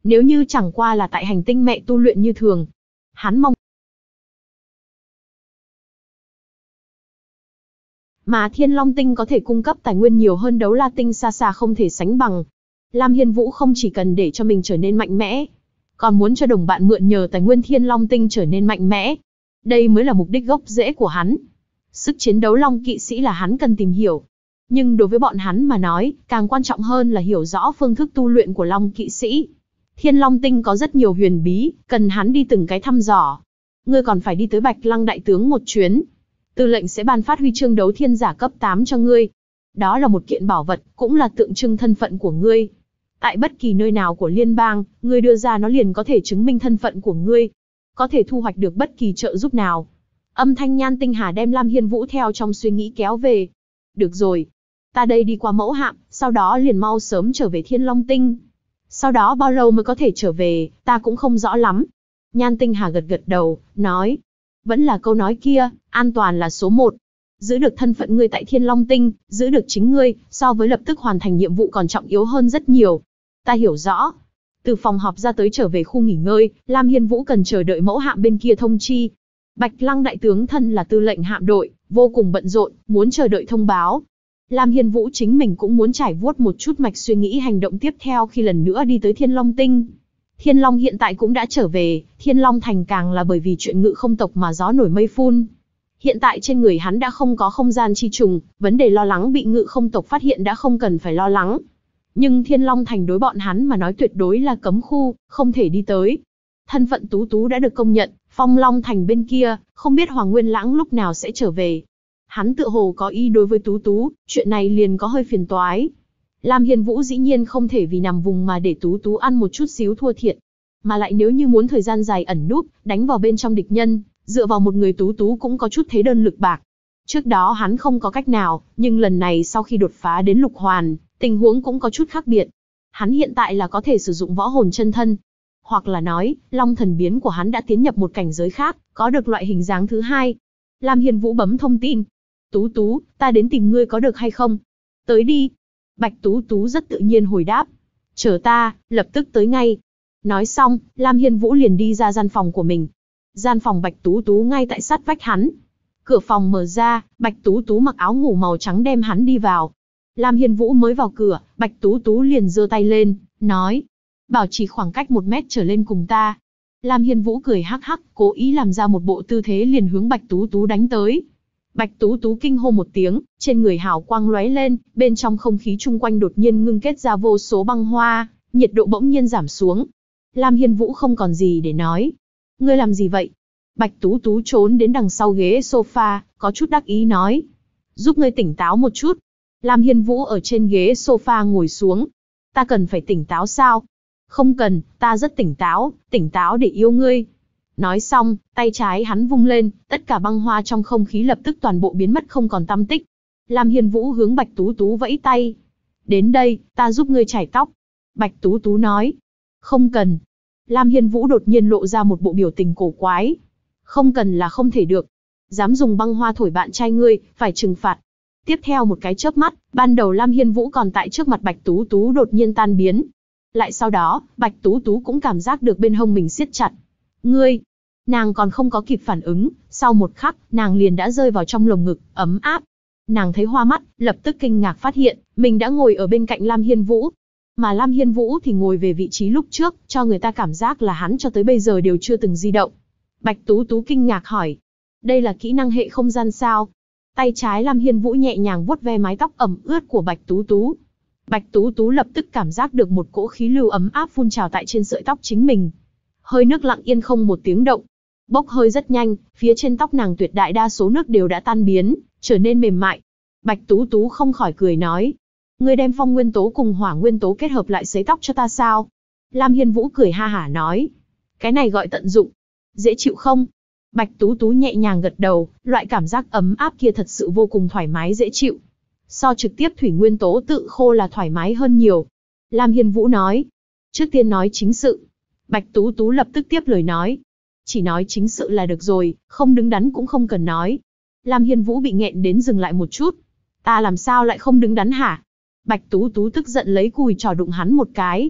Nếu như chẳng qua là tại hành tinh mẹ tu luyện như thường, hắn mong. Mà Thiên Long Tinh có thể cung cấp tài nguyên nhiều hơn Đấu La Tinh xa xa không thể sánh bằng. Lam Hiên Vũ không chỉ cần để cho mình trở nên mạnh mẽ, còn muốn cho đồng bạn mượn nhờ tài nguyên Thiên Long Tinh trở nên mạnh mẽ. Đây mới là mục đích gốc rễ của hắn. Sức chiến đấu Long kỵ sĩ là hắn cần tìm hiểu. Nhưng đối với bọn hắn mà nói, càng quan trọng hơn là hiểu rõ phương thức tu luyện của Long kỵ sĩ. Thiên Long Tinh có rất nhiều huyền bí, cần hắn đi từng cái thăm dò. Ngươi còn phải đi tới Bạch Lăng đại tướng một chuyến. Tư lệnh sẽ ban phát huy chương đấu thiên giả cấp 8 cho ngươi. Đó là một kiện bảo vật, cũng là tượng trưng thân phận của ngươi. Tại bất kỳ nơi nào của liên bang, ngươi đưa ra nó liền có thể chứng minh thân phận của ngươi. Có thể thu hoạch được bất kỳ trợ giúp nào. Âm thanh Nhan Tinh Hà đem Lam Hiên Vũ theo trong suy nghĩ kéo về. Được rồi. Ta đây đi qua mẫu hạm, sau đó liền mau sớm trở về Thiên Long Tinh. Sau đó bao lâu mới có thể trở về, ta cũng không rõ lắm. Nhan Tinh Hà gật gật đầu, nói. Vẫn là câu nói kia, an toàn là số 1. Giữ được thân phận ngươi tại Thiên Long Tinh, giữ được chính ngươi, so với lập tức hoàn thành nhiệm vụ còn trọng yếu hơn rất nhiều. Ta hiểu rõ. Từ phòng họp ra tới trở về khu nghỉ ngơi, Lam Hiên Vũ cần chờ đợi mẫu hạm bên kia thông chi. Bạch Lăng đại tướng thân là tư lệnh hạm đội, vô cùng bận rộn, muốn chờ đợi thông báo. Lam Hiên Vũ chính mình cũng muốn trải vuốt một chút mạch suy nghĩ hành động tiếp theo khi lần nữa đi tới Thiên Long Tinh. Thiên Long hiện tại cũng đã trở về, Thiên Long Thành càng là bởi vì chuyện Ngự Không tộc mà gió nổi mây phun. Hiện tại trên người hắn đã không có không gian chi trùng, vấn đề lo lắng bị Ngự Không tộc phát hiện đã không cần phải lo lắng. Nhưng Thiên Long Thành đối bọn hắn mà nói tuyệt đối là cấm khu, không thể đi tới. Thân phận Tú Tú đã được công nhận, Phong Long Thành bên kia, không biết Hoàng Nguyên Lãng lúc nào sẽ trở về. Hắn tựa hồ có ý đối với Tú Tú, chuyện này liền có hơi phiền toái. Lam Hiên Vũ dĩ nhiên không thể vì nằm vùng mà để Tú Tú ăn một chút xíu thua thiệt. Mà lại nếu như muốn thời gian dài ẩn núp, đánh vào bên trong địch nhân, dựa vào một người Tú Tú cũng có chút thế đơn lực bạc. Trước đó hắn không có cách nào, nhưng lần này sau khi đột phá đến lục hoàn, tình huống cũng có chút khác biệt. Hắn hiện tại là có thể sử dụng võ hồn chân thân. Hoặc là nói, long thần biến của hắn đã tiến nhập một cảnh giới khác, có được loại hình dáng thứ hai. Lam Hiên Vũ bấm thông tin. Tú Tú, ta đến tìm ngươi có được hay không? Tới đi. Bạch Tú Tú rất tự nhiên hồi đáp. Chờ ta, lập tức tới ngay. Nói xong, Lam Hiên Vũ liền đi ra gian phòng của mình. Gian phòng Bạch Tú Tú ngay tại sát vách hắn. Cửa phòng mở ra, Bạch Tú Tú mặc áo ngủ màu trắng đem hắn đi vào. Lam Hiên Vũ mới vào cửa, Bạch Tú Tú liền giơ tay lên, nói. Bảo trì khoảng cách 1 mét trở lên cùng ta. Lam Hiên Vũ cười hắc hắc, cố ý làm ra một bộ tư thế liền hướng Bạch Tú Tú đánh tới. Bạch Tú Tú kinh hô một tiếng, trên người hào quang lóe lên, bên trong không khí chung quanh đột nhiên ngưng kết ra vô số băng hoa, nhiệt độ bỗng nhiên giảm xuống. Lam Hiên Vũ không còn gì để nói. Ngươi làm gì vậy? Bạch Tú Tú trốn đến đằng sau ghế sofa, có chút đắc ý nói. Giúp ngươi tỉnh táo một chút. Lam Hiên Vũ ở trên ghế sofa ngồi xuống. Ta cần phải tỉnh táo sao? Không cần, ta rất tỉnh táo để yêu ngươi. Nói xong, tay trái hắn vung lên, tất cả băng hoa trong không khí lập tức toàn bộ biến mất không còn tăm tích. Lam Hiên Vũ hướng Bạch Tú Tú vẫy tay. Đến đây, ta giúp ngươi chải tóc. Bạch Tú Tú nói. Không cần. Lam Hiên Vũ đột nhiên lộ ra một bộ biểu tình cổ quái. Không cần là không thể được. Dám dùng băng hoa thổi bạn trai ngươi, phải trừng phạt. Tiếp theo một cái chớp mắt, ban đầu Lam Hiên Vũ còn tại trước mặt Bạch Tú Tú đột nhiên tan biến. Lại sau đó, Bạch Tú Tú cũng cảm giác được bên hông mình siết chặt. Ngươi! Nàng còn không có kịp phản ứng, sau một khắc, nàng liền đã rơi vào trong lồng ngực, ấm áp. Nàng thấy hoa mắt, lập tức kinh ngạc phát hiện, mình đã ngồi ở bên cạnh Lam Hiên Vũ. Mà Lam Hiên Vũ thì ngồi về vị trí lúc trước, cho người ta cảm giác là hắn cho tới bây giờ đều chưa từng di động. Bạch Tú Tú kinh ngạc hỏi. Đây là kỹ năng hệ không gian sao? Tay trái Lam Hiên Vũ nhẹ nhàng vuốt ve mái tóc ẩm ướt của Bạch Tú Tú. Bạch Tú Tú lập tức cảm giác được một cỗ khí lưu ấm áp phun trào tại trên sợi tóc chính mình. Hơi nước lặng yên không một tiếng động. Bốc hơi rất nhanh, phía trên tóc nàng tuyệt đại đa số nước đều đã tan biến, trở nên mềm mại. Bạch Tú Tú không khỏi cười nói. Ngươi đem phong nguyên tố cùng hỏa nguyên tố kết hợp lại sấy tóc cho ta sao? Lam Hiên Vũ cười ha hả nói. Cái này gọi tận dụng. Dễ chịu không? Bạch Tú Tú nhẹ nhàng gật đầu, loại cảm giác ấm áp kia thật sự vô cùng thoải mái dễ chịu. So trực tiếp thủy nguyên tố tự khô là thoải mái hơn nhiều. Lam Hiên Vũ nói. Trước tiên nói chính sự. Bạch Tú Tú lập tức tiếp lời nói. Chỉ nói chính sự là được rồi, không đứng đắn cũng không cần nói. Lam Hiên Vũ bị nghẹn đến dừng lại một chút. Ta làm sao lại không đứng đắn hả? Bạch Tú Tú tức giận lấy cùi trò đụng hắn một cái.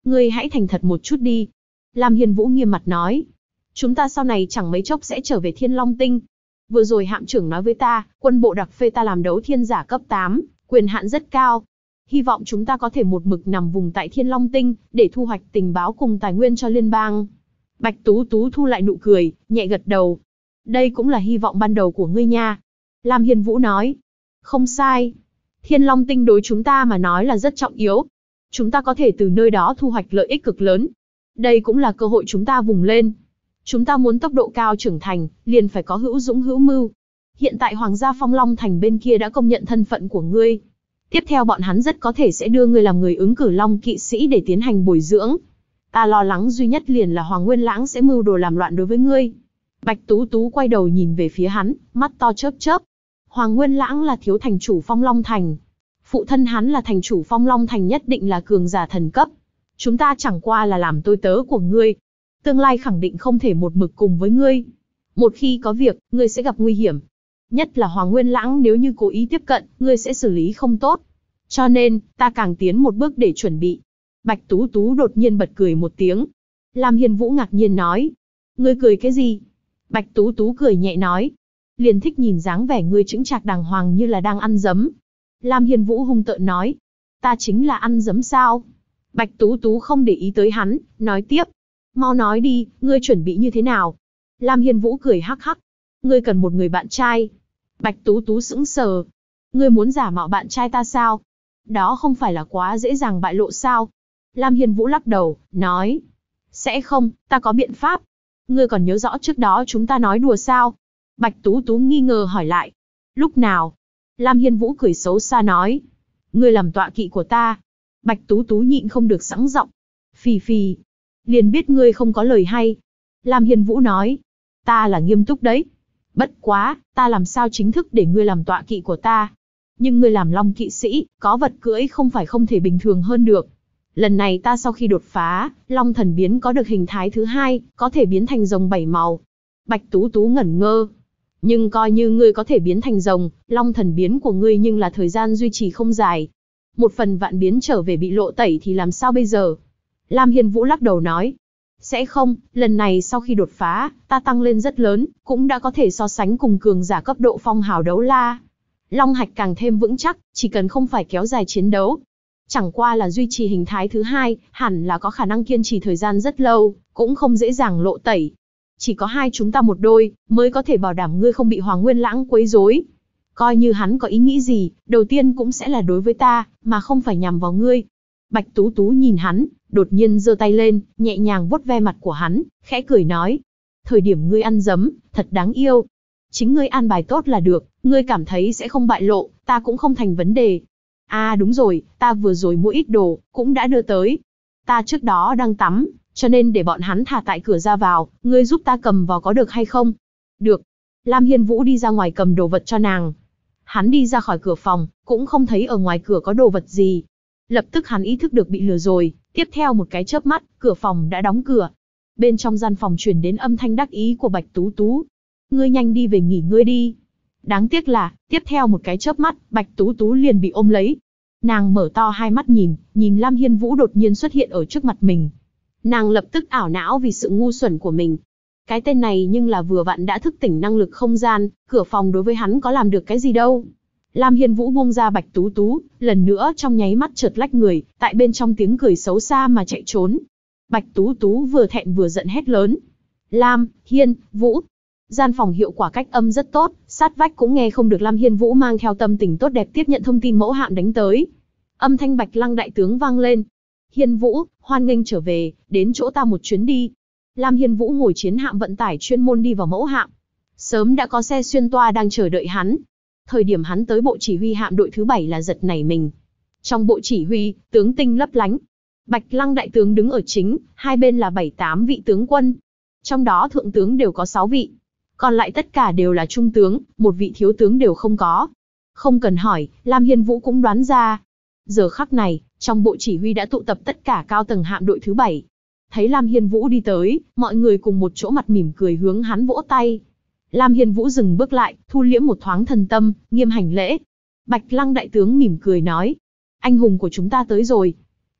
Ngươi hãy thành thật một chút đi. Lam Hiên Vũ nghiêm mặt nói. Chúng ta sau này chẳng mấy chốc sẽ trở về Thiên Long Tinh. Vừa rồi hạm trưởng nói với ta, quân bộ đặc phê ta làm đấu thiên giả cấp 8, quyền hạn rất cao. Hy vọng chúng ta có thể một mực nằm vùng tại Thiên Long Tinh, để thu hoạch tình báo cùng tài nguyên cho liên bang. Bạch Tú Tú thu lại nụ cười, nhẹ gật đầu. Đây cũng là hy vọng ban đầu của ngươi nha. Lam Hiên Vũ nói. Không sai. Thiên Long Tinh đối chúng ta mà nói là rất trọng yếu. Chúng ta có thể từ nơi đó thu hoạch lợi ích cực lớn. Đây cũng là cơ hội chúng ta vùng lên. Chúng ta muốn tốc độ cao trưởng thành, liền phải có hữu dũng hữu mưu. Hiện tại Hoàng gia Phong Long Thành bên kia đã công nhận thân phận của ngươi. Tiếp theo bọn hắn rất có thể sẽ đưa ngươi làm người ứng cử Long kỵ sĩ để tiến hành bồi dưỡng. Ta lo lắng duy nhất liền là Hoàng Nguyên Lãng sẽ mưu đồ làm loạn đối với ngươi. Bạch Tú Tú quay đầu nhìn về phía hắn, mắt to chớp chớp. Hoàng Nguyên Lãng là thiếu thành chủ Phong Long Thành. Phụ thân hắn là thành chủ Phong Long Thành, nhất định là cường giả thần cấp. Chúng ta chẳng qua là làm tôi tớ của ngươi. Tương lai khẳng định không thể một mực cùng với ngươi. Một khi có việc, ngươi sẽ gặp nguy hiểm. Nhất là Hoàng Nguyên Lãng nếu như cố ý tiếp cận, ngươi sẽ xử lý không tốt. Cho nên, ta càng tiến một bước để chuẩn bị. Bạch Tú Tú đột nhiên bật cười một tiếng. Lam Hiên Vũ ngạc nhiên nói. Ngươi cười cái gì? Bạch Tú Tú cười nhẹ nói. Liền thích nhìn dáng vẻ ngươi chững chạc đàng hoàng như là đang ăn dấm. Lam Hiên Vũ hung tợn nói. Ta chính là ăn dấm sao? Bạch Tú Tú không để ý tới hắn, nói tiếp. Mau nói đi, ngươi chuẩn bị như thế nào? Lam Hiên Vũ cười hắc hắc. Ngươi cần một người bạn trai. Bạch Tú Tú sững sờ. Ngươi muốn giả mạo bạn trai ta sao? Đó không phải là quá dễ dàng bại lộ sao? Lam Hiên Vũ lắc đầu, nói. Sẽ không, ta có biện pháp. Ngươi còn nhớ rõ trước đó chúng ta nói đùa sao? Bạch Tú Tú nghi ngờ hỏi lại. Lúc nào? Lam Hiên Vũ cười xấu xa nói. Ngươi làm tọa kỵ của ta. Bạch Tú Tú nhịn không được sẵn giọng. Phì phì. Liền biết ngươi không có lời hay. Lam Hiên Vũ nói. Ta là nghiêm túc đấy. Bất quá, ta làm sao chính thức để ngươi làm tọa kỵ của ta. Nhưng ngươi làm Long kỵ sĩ, có vật cưỡi không phải không thể bình thường hơn được. Lần này ta sau khi đột phá, Long thần biến có được hình thái thứ hai, có thể biến thành rồng 7 màu. Bạch Tú Tú ngẩn ngơ. Nhưng coi như ngươi có thể biến thành rồng, Long thần biến của ngươi nhưng là thời gian duy trì không dài. Một phần vạn biến trở về bị lộ tẩy thì làm sao bây giờ? Lam Hiên Vũ lắc đầu nói. Sẽ không, lần này sau khi đột phá, ta tăng lên rất lớn, cũng đã có thể so sánh cùng cường giả cấp độ phong hào đấu la. Long hạch càng thêm vững chắc, chỉ cần không phải kéo dài chiến đấu. Chẳng qua là duy trì hình thái thứ hai, hẳn là có khả năng kiên trì thời gian rất lâu, cũng không dễ dàng lộ tẩy. Chỉ có hai chúng ta một đôi, mới có thể bảo đảm ngươi không bị Hoàng Nguyên Lãng quấy rối. Coi như hắn có ý nghĩ gì, đầu tiên cũng sẽ là đối với ta, mà không phải nhằm vào ngươi. Bạch Tú Tú nhìn hắn, đột nhiên giơ tay lên, nhẹ nhàng vuốt ve mặt của hắn, khẽ cười nói. Thời điểm ngươi ăn dấm, thật đáng yêu. Chính ngươi an bài tốt là được, ngươi cảm thấy sẽ không bại lộ, ta cũng không thành vấn đề. À đúng rồi, ta vừa rồi mua ít đồ, cũng đã đưa tới. Ta trước đó đang tắm, cho nên để bọn hắn thả tại cửa ra vào, ngươi giúp ta cầm vào có được hay không? Được. Lam Hiên Vũ đi ra ngoài cầm đồ vật cho nàng. Hắn đi ra khỏi cửa phòng, cũng không thấy ở ngoài cửa có đồ vật gì. Lập tức hắn ý thức được bị lừa rồi, tiếp theo một cái chớp mắt, cửa phòng đã đóng cửa. Bên trong gian phòng truyền đến âm thanh đắc ý của Bạch Tú Tú. Ngươi nhanh đi về nghỉ ngơi đi. Đáng tiếc là, tiếp theo một cái chớp mắt, Bạch Tú Tú liền bị ôm lấy. Nàng mở to hai mắt nhìn Lam Hiên Vũ đột nhiên xuất hiện ở trước mặt mình. Nàng lập tức ảo não vì sự ngu xuẩn của mình. Cái tên này nhưng là vừa vặn đã thức tỉnh năng lực không gian, cửa phòng đối với hắn có làm được cái gì đâu. Lam Hiên Vũ buông ra Bạch Tú Tú, lần nữa trong nháy mắt chợt lách người, tại bên trong tiếng cười xấu xa mà chạy trốn. Bạch Tú Tú vừa thẹn vừa giận hét lớn. Lam, Hiên, Vũ. Gian phòng hiệu quả cách âm rất tốt, sát vách cũng nghe không được Lam Hiên Vũ mang theo tâm tình tốt đẹp tiếp nhận thông tin mẫu hạm đánh tới. Âm thanh Bạch Lăng đại tướng vang lên. Hiên Vũ, hoan nghênh trở về, đến chỗ ta một chuyến đi. Lam Hiên Vũ ngồi chiến hạm vận tải chuyên môn đi vào mẫu hạm. Sớm đã có xe xuyên toa đang chờ đợi hắn. Thời điểm hắn tới bộ chỉ huy hạm đội thứ 7 là giật nảy mình. Trong bộ chỉ huy, tướng tinh lấp lánh. Bạch Lăng đại tướng đứng ở chính, hai bên là 7-8 vị tướng quân. Trong đó thượng tướng đều có 6 vị. Còn lại tất cả đều là trung tướng, một vị thiếu tướng đều không có. Không cần hỏi, Lam Hiên Vũ cũng đoán ra. Giờ khắc này, trong bộ chỉ huy đã tụ tập tất cả cao tầng hạm đội thứ 7. Thấy Lam Hiên Vũ đi tới, mọi người cùng một chỗ mặt mỉm cười hướng hắn vỗ tay. Lam Hiên Vũ dừng bước lại, thu liễm một thoáng thần tâm, nghiêm hành lễ. Bạch Lăng đại tướng mỉm cười nói. Anh hùng của chúng ta tới rồi.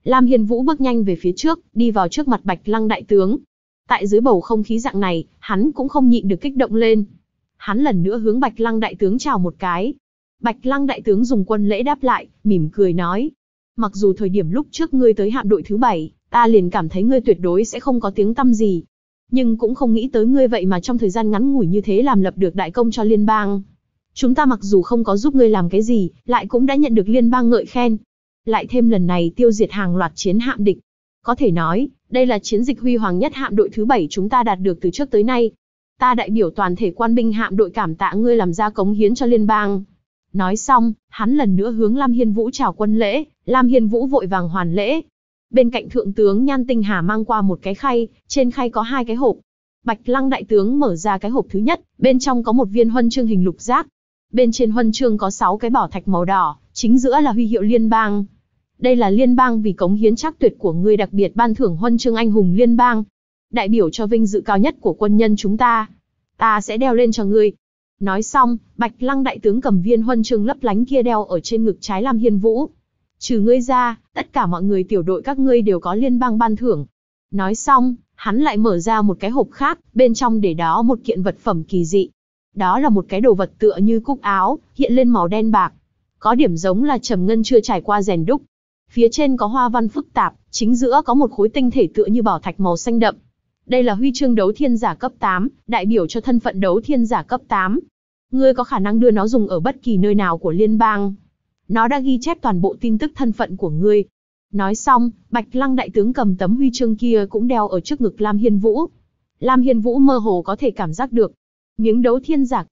Lam Hiên Vũ bước nhanh về phía trước, đi vào trước mặt Bạch Lăng đại tướng. Tại dưới bầu không khí dạng này, hắn cũng không nhịn được kích động lên. Hắn lần nữa hướng Bạch Lăng đại tướng chào một cái. Bạch Lăng đại tướng dùng quân lễ đáp lại, mỉm cười nói: mặc dù thời điểm lúc trước ngươi tới hạm đội thứ 7, ta liền cảm thấy ngươi tuyệt đối sẽ không có tiếng tăm gì. Nhưng cũng không nghĩ tới ngươi vậy mà trong thời gian ngắn ngủi như thế làm lập được đại công cho liên bang. Chúng ta mặc dù không có giúp ngươi làm cái gì, lại cũng đã nhận được liên bang ngợi khen. Lại thêm lần này tiêu diệt hàng loạt chiến hạm địch. Có thể nói, đây là chiến dịch huy hoàng nhất hạm đội thứ 7 chúng ta đạt được từ trước tới nay. Ta đại biểu toàn thể quan binh hạm đội cảm tạ ngươi làm ra cống hiến cho liên bang. Nói xong, hắn lần nữa hướng Lam Hiên Vũ chào quân lễ, Lam Hiên Vũ vội vàng hoàn lễ. Bên cạnh thượng tướng Nhan Tinh Hà mang qua một cái khay, trên khay có 2 cái hộp. Bạch Lăng đại tướng mở ra cái hộp thứ nhất, bên trong có một viên huân chương hình lục giác. Bên trên huân chương có 6 cái bảo thạch màu đỏ, chính giữa là huy hiệu liên bang. Đây là liên bang vì cống hiến trác tuyệt của ngươi đặc biệt ban thưởng huân chương anh hùng liên bang. Đại biểu cho vinh dự cao nhất của quân nhân chúng ta. Ta sẽ đeo lên cho ngươi. Nói xong, Bạch Lăng đại tướng cầm viên huân chương lấp lánh kia đeo ở trên ngực trái Lam Hiên Vũ. Trừ ngươi ra, tất cả mọi người tiểu đội các ngươi đều có liên bang ban thưởng. Nói xong, hắn lại mở ra một cái hộp khác, bên trong để đó một kiện vật phẩm kỳ dị. Đó là một cái đồ vật tựa như cúc áo, hiện lên màu đen bạc. Có điểm giống là trầm ngân chưa trải qua rèn đúc. Phía trên có hoa văn phức tạp, chính giữa có một khối tinh thể tựa như bảo thạch màu xanh đậm. Đây là huy chương đấu thiên giả cấp 8, đại biểu cho thân phận đấu thiên giả cấp 8. Ngươi có khả năng đưa nó dùng ở bất kỳ nơi nào của liên bang. Nó đã ghi chép toàn bộ tin tức thân phận của ngươi. Nói xong, Bạch Lăng đại tướng cầm tấm huy chương kia cũng đeo ở trước ngực Lam Hiên Vũ. Lam Hiên Vũ mơ hồ có thể cảm giác được. Miếng đấu thiên giả.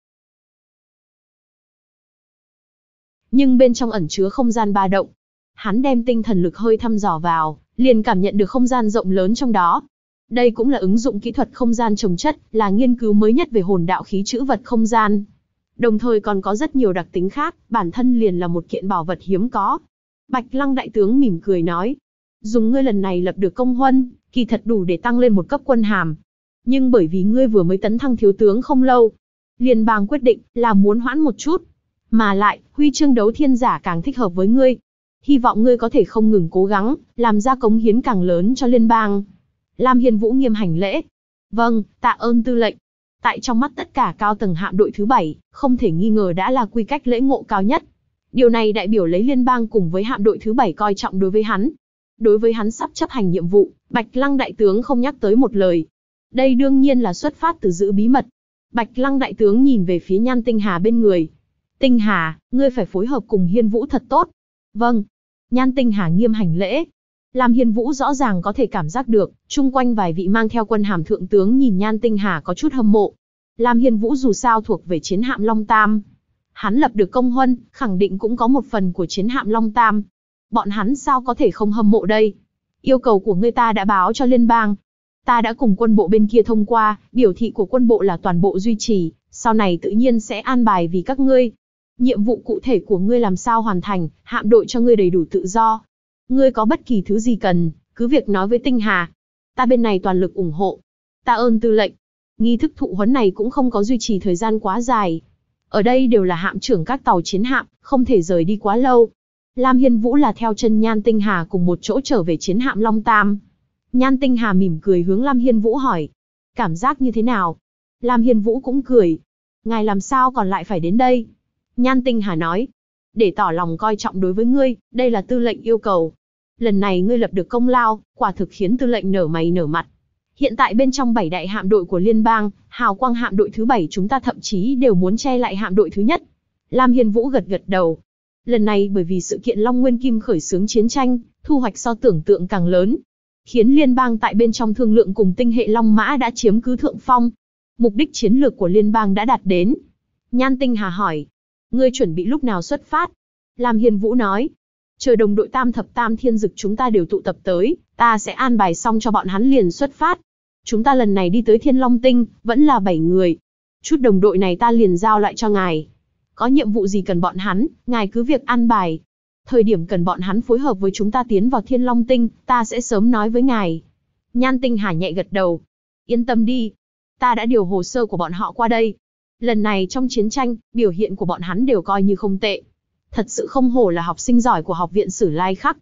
Nhưng bên trong ẩn chứa không gian ba động. Hắn đem tinh thần lực hơi thăm dò vào, liền cảm nhận được không gian rộng lớn trong đó. Đây cũng là ứng dụng kỹ thuật không gian chồng chất, là nghiên cứu mới nhất về hồn đạo khí trữ vật không gian. Đồng thời còn có rất nhiều đặc tính khác, bản thân liền là một kiện bảo vật hiếm có. Bạch Lăng đại tướng mỉm cười nói, dùng ngươi lần này lập được công huân, kỳ thật đủ để tăng lên một cấp quân hàm. Nhưng bởi vì ngươi vừa mới tấn thăng thiếu tướng không lâu, liên bang quyết định là muốn hoãn một chút. Mà lại, huy chương đấu thiên giả càng thích hợp với ngươi. Hy vọng ngươi có thể không ngừng cố gắng, làm ra cống hiến càng lớn cho liên bang. Lam Hiên Vũ nghiêm hành lễ. Vâng, tạ ơn tư lệnh. Tại trong mắt tất cả cao tầng hạm đội thứ 7, không thể nghi ngờ đã là quy cách lễ ngộ cao nhất. Điều này đại biểu lấy liên bang cùng với hạm đội thứ 7 coi trọng đối với hắn. Đối với hắn sắp chấp hành nhiệm vụ, Bạch Lăng đại tướng không nhắc tới một lời. Đây đương nhiên là xuất phát từ giữ bí mật. Bạch Lăng đại tướng nhìn về phía Nhan Tinh Hà bên người. Tinh Hà, ngươi phải phối hợp cùng Hiên Vũ thật tốt. Vâng. Nhan Tinh Hà nghiêm hành lễ. Lam Hiên Vũ rõ ràng có thể cảm giác được, chung quanh vài vị mang theo quân hàm thượng tướng nhìn Nhan Tinh Hà có chút hâm mộ. Lam Hiên Vũ dù sao thuộc về chiến hạm Long Tam. Hắn lập được công huân, khẳng định cũng có một phần của chiến hạm Long Tam. Bọn hắn sao có thể không hâm mộ đây? Yêu cầu của ngươi ta đã báo cho liên bang. Ta đã cùng quân bộ bên kia thông qua, biểu thị của quân bộ là toàn bộ duy trì, sau này tự nhiên sẽ an bài vì các ngươi. Nhiệm vụ cụ thể của ngươi làm sao hoàn thành, hạm đội cho ngươi đầy đủ tự do. Ngươi có bất kỳ thứ gì cần, cứ việc nói với Tinh Hà. Ta bên này toàn lực ủng hộ. Ta ơn tư lệnh. Nghi thức thụ huấn này cũng không có duy trì thời gian quá dài. Ở đây đều là hạm trưởng các tàu chiến hạm, không thể rời đi quá lâu. Lam Hiên Vũ là theo chân Nhan Tinh Hà cùng một chỗ trở về chiến hạm Long Tam. Nhan Tinh Hà mỉm cười hướng Lam Hiên Vũ hỏi. Cảm giác như thế nào? Lam Hiên Vũ cũng cười. Ngài làm sao còn lại phải đến đây? Nhan Tinh Hà nói. Để tỏ lòng coi trọng đối với ngươi, đây là tư lệnh yêu cầu. Lần này ngươi lập được công lao, quả thực khiến tư lệnh nở mày nở mặt. Hiện tại bên trong 7 đại hạm đội của liên bang, hào quang hạm đội thứ 7 chúng ta thậm chí đều muốn che lại hạm đội thứ nhất. Lam Hiên Vũ gật gật đầu. Lần này bởi vì sự kiện Long Nguyên Kim khởi xướng chiến tranh, thu hoạch so tưởng tượng càng lớn. Khiến liên bang tại bên trong thương lượng cùng tinh hệ Long Mã đã chiếm cứ thượng phong. Mục đích chiến lược của liên bang đã đạt đến. Nhan Tinh Hà hỏi. Ngươi chuẩn bị lúc nào xuất phát? Lam Hiên Vũ nói. Chờ đồng đội Tam Thập Tam Thiên Dực chúng ta đều tụ tập tới, ta sẽ an bài xong cho bọn hắn liền xuất phát. Chúng ta lần này đi tới Thiên Long Tinh, vẫn là 7 người. Chút đồng đội này ta liền giao lại cho ngài. Có nhiệm vụ gì cần bọn hắn, ngài cứ việc an bài. Thời điểm cần bọn hắn phối hợp với chúng ta tiến vào Thiên Long Tinh, ta sẽ sớm nói với ngài. Nhan Tinh Hà nhẹ gật đầu. Yên tâm đi. Ta đã điều hồ sơ của bọn họ qua đây. Lần này trong chiến tranh, biểu hiện của bọn hắn đều coi như không tệ. Thật sự không hổ là học sinh giỏi của học viện Sử Lai Khắc.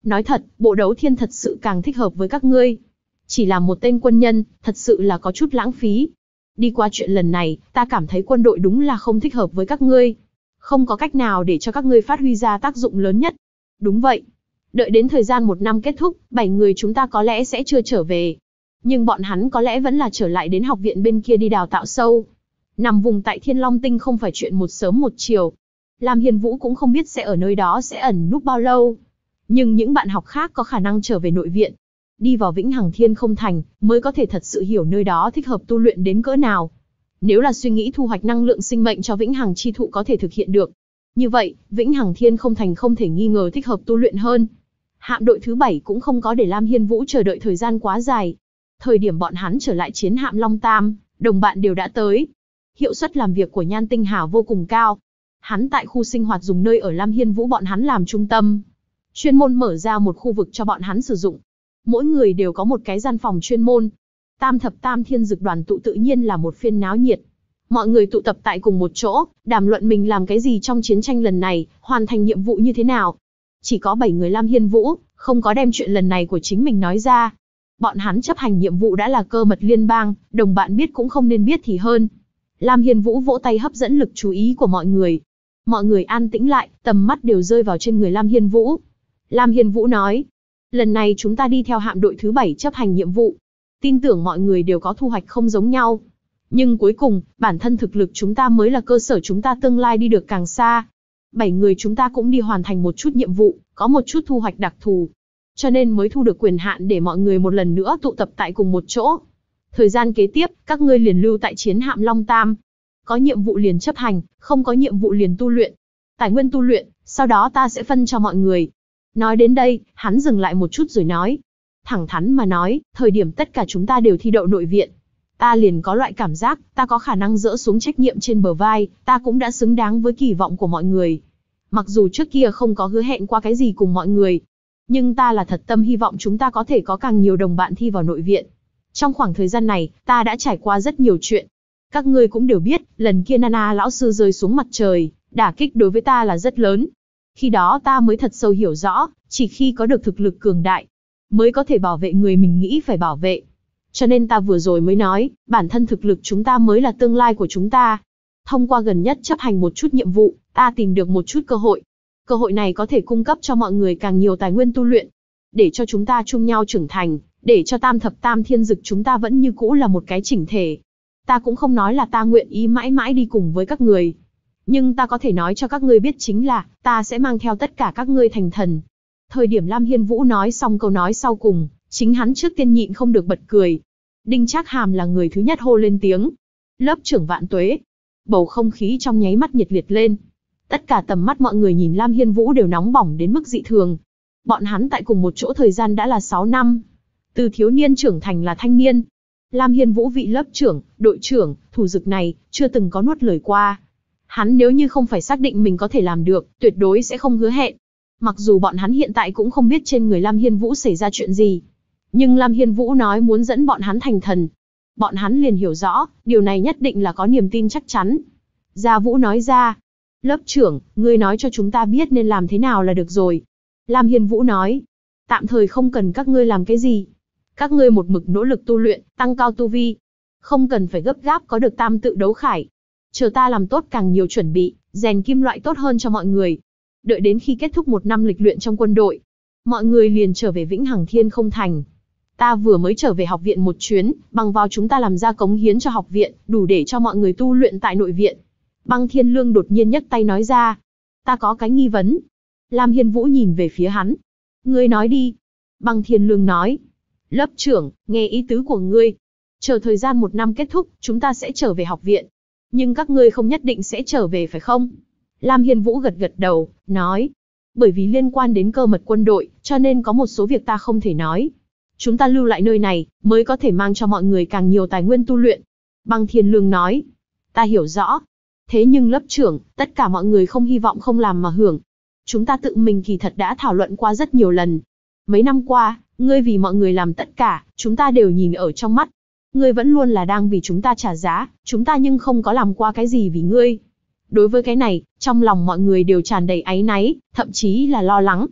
Nói thật, bộ đấu thiên thật sự càng thích hợp với các ngươi. Chỉ là một tên quân nhân, thật sự là có chút lãng phí. Đi qua chuyện lần này, ta cảm thấy quân đội đúng là không thích hợp với các ngươi. Không có cách nào để cho các ngươi phát huy ra tác dụng lớn nhất. Đúng vậy. Đợi đến thời gian 1 năm kết thúc, 7 người chúng ta có lẽ sẽ chưa trở về. Nhưng bọn hắn có lẽ vẫn là trở lại đến học viện bên kia đi đào tạo sâu. Nằm vùng tại Thiên Long Tinh không phải chuyện một sớm một chiều. Lam Hiên Vũ cũng không biết sẽ ở nơi đó sẽ ẩn núp bao lâu. Nhưng những bạn học khác có khả năng trở về nội viện. Đi vào Vĩnh Hằng Thiên Không Thành, mới có thể thật sự hiểu nơi đó thích hợp tu luyện đến cỡ nào. Nếu là suy nghĩ thu hoạch năng lượng sinh mệnh cho Vĩnh Hằng chi thụ có thể thực hiện được. Như vậy, Vĩnh Hằng Thiên Không Thành không thể nghi ngờ thích hợp tu luyện hơn. Hạm đội thứ 7 cũng không có để Lam Hiên Vũ chờ đợi thời gian quá dài. Thời điểm bọn hắn trở lại chiến hạm Long Tam, đồng bạn đều đã tới. Hiệu suất làm việc của Nhan Tinh Hà vô cùng cao. Hắn tại khu sinh hoạt dùng nơi ở Lam Hiên Vũ bọn hắn làm trung tâm. Chuyên môn mở ra một khu vực cho bọn hắn sử dụng. Mỗi người đều có một cái gian phòng chuyên môn. Tam thập tam thiên dực đoàn tụ tự nhiên là một phiên náo nhiệt. Mọi người tụ tập tại cùng một chỗ, đàm luận mình làm cái gì trong chiến tranh lần này, hoàn thành nhiệm vụ như thế nào. Chỉ có 7 người Lam Hiên Vũ, không có đem chuyện lần này của chính mình nói ra. Bọn hắn chấp hành nhiệm vụ đã là cơ mật liên bang, đồng bạn biết cũng không nên biết thì hơn. Lam Hiên Vũ vỗ tay hấp dẫn lực chú ý của mọi người. Mọi người an tĩnh lại, tầm mắt đều rơi vào trên người Lam Hiên Vũ. Lam Hiên Vũ nói, lần này chúng ta đi theo hạm đội thứ 7 chấp hành nhiệm vụ. Tin tưởng mọi người đều có thu hoạch không giống nhau. Nhưng cuối cùng, bản thân thực lực chúng ta mới là cơ sở chúng ta tương lai đi được càng xa. 7 người chúng ta cũng đi hoàn thành một chút nhiệm vụ, có một chút thu hoạch đặc thù. Cho nên mới thu được quyền hạn để mọi người một lần nữa tụ tập tại cùng một chỗ. Thời gian kế tiếp, các ngươi liền lưu tại chiến hạm Long Tam. Có nhiệm vụ liền chấp hành, không có nhiệm vụ liền tu luyện. Tài nguyên tu luyện, sau đó ta sẽ phân cho mọi người. Nói đến đây, hắn dừng lại một chút rồi nói. Thẳng thắn mà nói, thời điểm tất cả chúng ta đều thi đậu nội viện. Ta liền có loại cảm giác, ta có khả năng dỡ xuống trách nhiệm trên bờ vai, ta cũng đã xứng đáng với kỳ vọng của mọi người. Mặc dù trước kia không có hứa hẹn qua cái gì cùng mọi người, nhưng ta là thật tâm hy vọng chúng ta có thể có càng nhiều đồng bạn thi vào nội viện. Trong khoảng thời gian này, ta đã trải qua rất nhiều chuyện. Các ngươi cũng đều biết, lần kia Nana lão sư rơi xuống mặt trời, đả kích đối với ta là rất lớn. Khi đó ta mới thật sâu hiểu rõ, chỉ khi có được thực lực cường đại, mới có thể bảo vệ người mình nghĩ phải bảo vệ. Cho nên ta vừa rồi mới nói, bản thân thực lực chúng ta mới là tương lai của chúng ta. Thông qua gần nhất chấp hành một chút nhiệm vụ, ta tìm được một chút cơ hội. Cơ hội này có thể cung cấp cho mọi người càng nhiều tài nguyên tu luyện, để cho chúng ta chung nhau trưởng thành, để cho tam thập tam thiên dực chúng ta vẫn như cũ là một cái chỉnh thể. Ta cũng không nói là ta nguyện ý mãi mãi đi cùng với các người. Nhưng ta có thể nói cho các ngươi biết chính là, ta sẽ mang theo tất cả các ngươi thành thần. Thời điểm Lam Hiên Vũ nói xong câu nói sau cùng, chính hắn trước tiên nhịn không được bật cười. Đinh Trác Hàm là người thứ nhất hô lên tiếng. Lớp trưởng vạn tuế. Bầu không khí trong nháy mắt nhiệt liệt lên. Tất cả tầm mắt mọi người nhìn Lam Hiên Vũ đều nóng bỏng đến mức dị thường. Bọn hắn tại cùng một chỗ thời gian đã là 6 năm. Từ thiếu niên trưởng thành là thanh niên. Lam Hiên Vũ vị lớp trưởng, đội trưởng, thủ dực này, chưa từng có nuốt lời qua. Hắn nếu như không phải xác định mình có thể làm được, tuyệt đối sẽ không hứa hẹn. Mặc dù bọn hắn hiện tại cũng không biết trên người Lam Hiên Vũ xảy ra chuyện gì. Nhưng Lam Hiên Vũ nói muốn dẫn bọn hắn thành thần. Bọn hắn liền hiểu rõ, điều này nhất định là có niềm tin chắc chắn. Gia Vũ nói ra, lớp trưởng, ngươi nói cho chúng ta biết nên làm thế nào là được rồi. Lam Hiên Vũ nói, tạm thời không cần các ngươi làm cái gì. Các ngươi một mực nỗ lực tu luyện, tăng cao tu vi. Không cần phải gấp gáp có được tam tự đấu khải. Chờ ta làm tốt càng nhiều chuẩn bị, rèn kim loại tốt hơn cho mọi người. Đợi đến khi kết thúc 1 năm lịch luyện trong quân đội, mọi người liền trở về Vĩnh Hằng Thiên Không Thành. Ta vừa mới trở về học viện một chuyến, bằng vào chúng ta làm ra cống hiến cho học viện, đủ để cho mọi người tu luyện tại nội viện. Băng Thiên Lương đột nhiên nhấc tay nói ra. Ta có cái nghi vấn. Lam Hiên Vũ nhìn về phía hắn. Ngươi nói đi. Băng Thiên Lương nói. Lớp trưởng, nghe ý tứ của ngươi. Chờ thời gian 1 năm kết thúc, chúng ta sẽ trở về học viện. Nhưng các ngươi không nhất định sẽ trở về phải không? Lam Hiên Vũ gật gật đầu, nói. Bởi vì liên quan đến cơ mật quân đội, cho nên có một số việc ta không thể nói. Chúng ta lưu lại nơi này, mới có thể mang cho mọi người càng nhiều tài nguyên tu luyện. Băng Thiên Lương nói. Ta hiểu rõ. Thế nhưng lớp trưởng, tất cả mọi người không hy vọng không làm mà hưởng. Chúng ta tự mình kỳ thật đã thảo luận qua rất nhiều lần. Mấy năm qua, ngươi vì mọi người làm tất cả, chúng ta đều nhìn ở trong mắt. Ngươi vẫn luôn là đang vì chúng ta trả giá, chúng ta nhưng không có làm qua cái gì vì ngươi. Đối với cái này, trong lòng mọi người đều tràn đầy áy náy, thậm chí là lo lắng.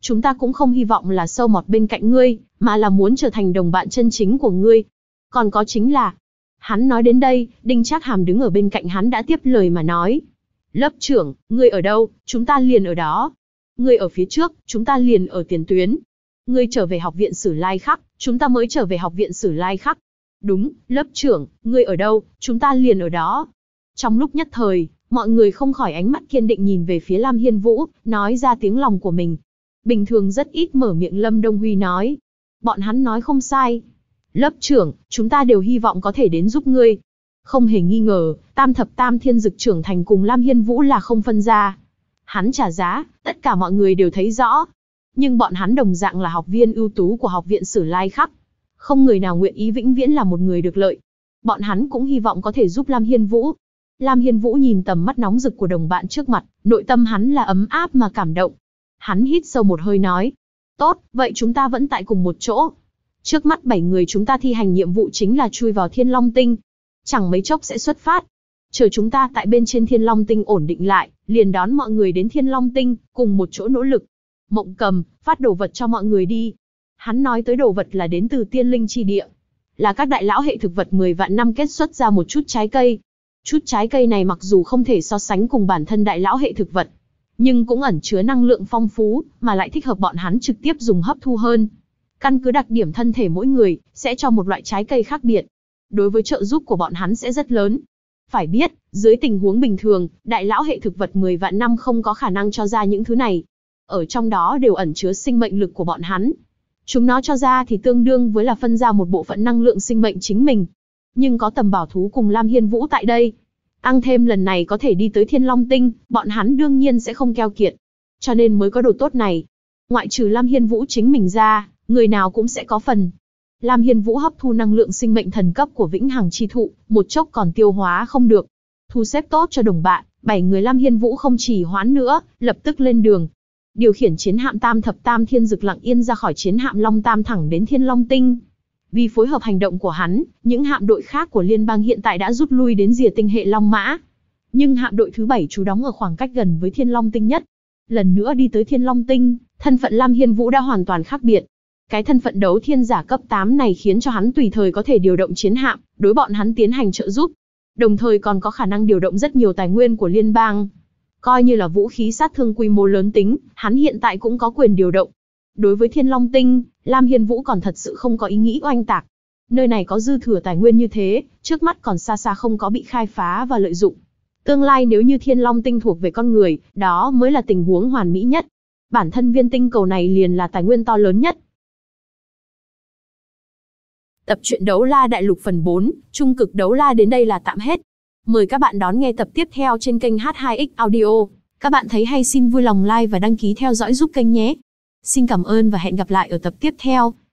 Chúng ta cũng không hy vọng là sâu mọt bên cạnh ngươi, mà là muốn trở thành đồng bạn chân chính của ngươi. Còn có chính là, hắn nói đến đây, Đinh Trác Hàm đứng ở bên cạnh hắn đã tiếp lời mà nói. Lớp trưởng, ngươi ở đâu, chúng ta liền ở đó. Ngươi ở phía trước, chúng ta liền ở tiền tuyến. Ngươi trở về học viện Sử Lai Khắc, chúng ta mới trở về học viện Sử Lai Khắc. Đúng, lớp trưởng, ngươi ở đâu, chúng ta liền ở đó. Trong lúc nhất thời, mọi người không khỏi ánh mắt kiên định nhìn về phía Lam Hiên Vũ, nói ra tiếng lòng của mình. Bình thường rất ít mở miệng Lâm Đông Huy nói. Bọn hắn nói không sai. Lớp trưởng, chúng ta đều hy vọng có thể đến giúp ngươi. Không hề nghi ngờ, Tam Thập Tam Thiên Dực trưởng thành cùng Lam Hiên Vũ là không phân ra. Hắn trả giá, tất cả mọi người đều thấy rõ. Nhưng bọn hắn đồng dạng là học viên ưu tú của học viện Sử Lai Khắc. Không người nào nguyện ý vĩnh viễn là một người được lợi. Bọn hắn cũng hy vọng có thể giúp Lam Hiên Vũ. Lam Hiên Vũ nhìn tầm mắt nóng rực của đồng bạn trước mặt, nội tâm hắn là ấm áp mà cảm động. Hắn hít sâu một hơi nói. Tốt, vậy chúng ta vẫn tại cùng một chỗ. Trước mắt 7 người chúng ta thi hành nhiệm vụ chính là chui vào Thiên Long Tinh. Chẳng mấy chốc sẽ xuất phát. Chờ chúng ta tại bên trên Thiên Long Tinh ổn định lại, liền đón mọi người đến Thiên Long Tinh, cùng một chỗ nỗ lực. Mộng Cầm, phát đồ vật cho mọi người đi. Hắn nói tới đồ vật là đến từ tiên linh chi địa. Là các đại lão hệ thực vật 10 vạn năm kết xuất ra một chút trái cây. Chút trái cây này mặc dù không thể so sánh cùng bản thân đại lão hệ thực vật, nhưng cũng ẩn chứa năng lượng phong phú, mà lại thích hợp bọn hắn trực tiếp dùng hấp thu hơn. Căn cứ đặc điểm thân thể mỗi người, sẽ cho một loại trái cây khác biệt. Đối với trợ giúp của bọn hắn sẽ rất lớn. Phải biết, dưới tình huống bình thường, đại lão hệ thực vật 10 vạn năm không có khả năng cho ra những thứ này. Ở trong đó đều ẩn chứa sinh mệnh lực của bọn hắn. Chúng nó cho ra thì tương đương với là phân ra một bộ phận năng lượng sinh mệnh chính mình. Nhưng có Tầm Bảo Thú cùng Lam Hiên Vũ tại đây. Tăng thêm lần này có thể đi tới Thiên Long Tinh, bọn hắn đương nhiên sẽ không keo kiệt. Cho nên mới có đồ tốt này. Ngoại trừ Lam Hiên Vũ chính mình ra, người nào cũng sẽ có phần. Lam Hiên Vũ hấp thu năng lượng sinh mệnh thần cấp của Vĩnh Hằng Chi Thụ, một chốc còn tiêu hóa không được. Thu xếp tốt cho đồng bạn, 7 người Lam Hiên Vũ không chỉ hoãn nữa, lập tức lên đường. Điều khiển chiến hạm Tam Thập Tam Thiên Dực lặng yên ra khỏi chiến hạm Long Tam thẳng đến Thiên Long Tinh. Vì phối hợp hành động của hắn, những hạm đội khác của liên bang hiện tại đã rút lui đến rìa tinh hệ Long Mã. Nhưng hạm đội thứ 7 trú đóng ở khoảng cách gần với Thiên Long Tinh nhất. Lần nữa đi tới Thiên Long Tinh, thân phận Lam Hiên Vũ đã hoàn toàn khác biệt. Cái thân phận đấu thiên giả cấp 8 này khiến cho hắn tùy thời có thể điều động chiến hạm, đối bọn hắn tiến hành trợ giúp. Đồng thời còn có khả năng điều động rất nhiều tài nguyên của liên bang. Coi như là vũ khí sát thương quy mô lớn tính, hắn hiện tại cũng có quyền điều động. Đối với Thiên Long Tinh, Lam Hiên Vũ còn thật sự không có ý nghĩ oanh tạc. Nơi này có dư thừa tài nguyên như thế, trước mắt còn xa xa không có bị khai phá và lợi dụng. Tương lai nếu như Thiên Long Tinh thuộc về con người, đó mới là tình huống hoàn mỹ nhất. Bản thân viên tinh cầu này liền là tài nguyên to lớn nhất. Tập truyện Đấu La Đại Lục phần 4, Trung cực Đấu La đến đây là tạm hết. Mời các bạn đón nghe tập tiếp theo trên kênh H2X Audio. Các bạn thấy hay xin vui lòng like và đăng ký theo dõi giúp kênh nhé. Xin cảm ơn và hẹn gặp lại ở tập tiếp theo.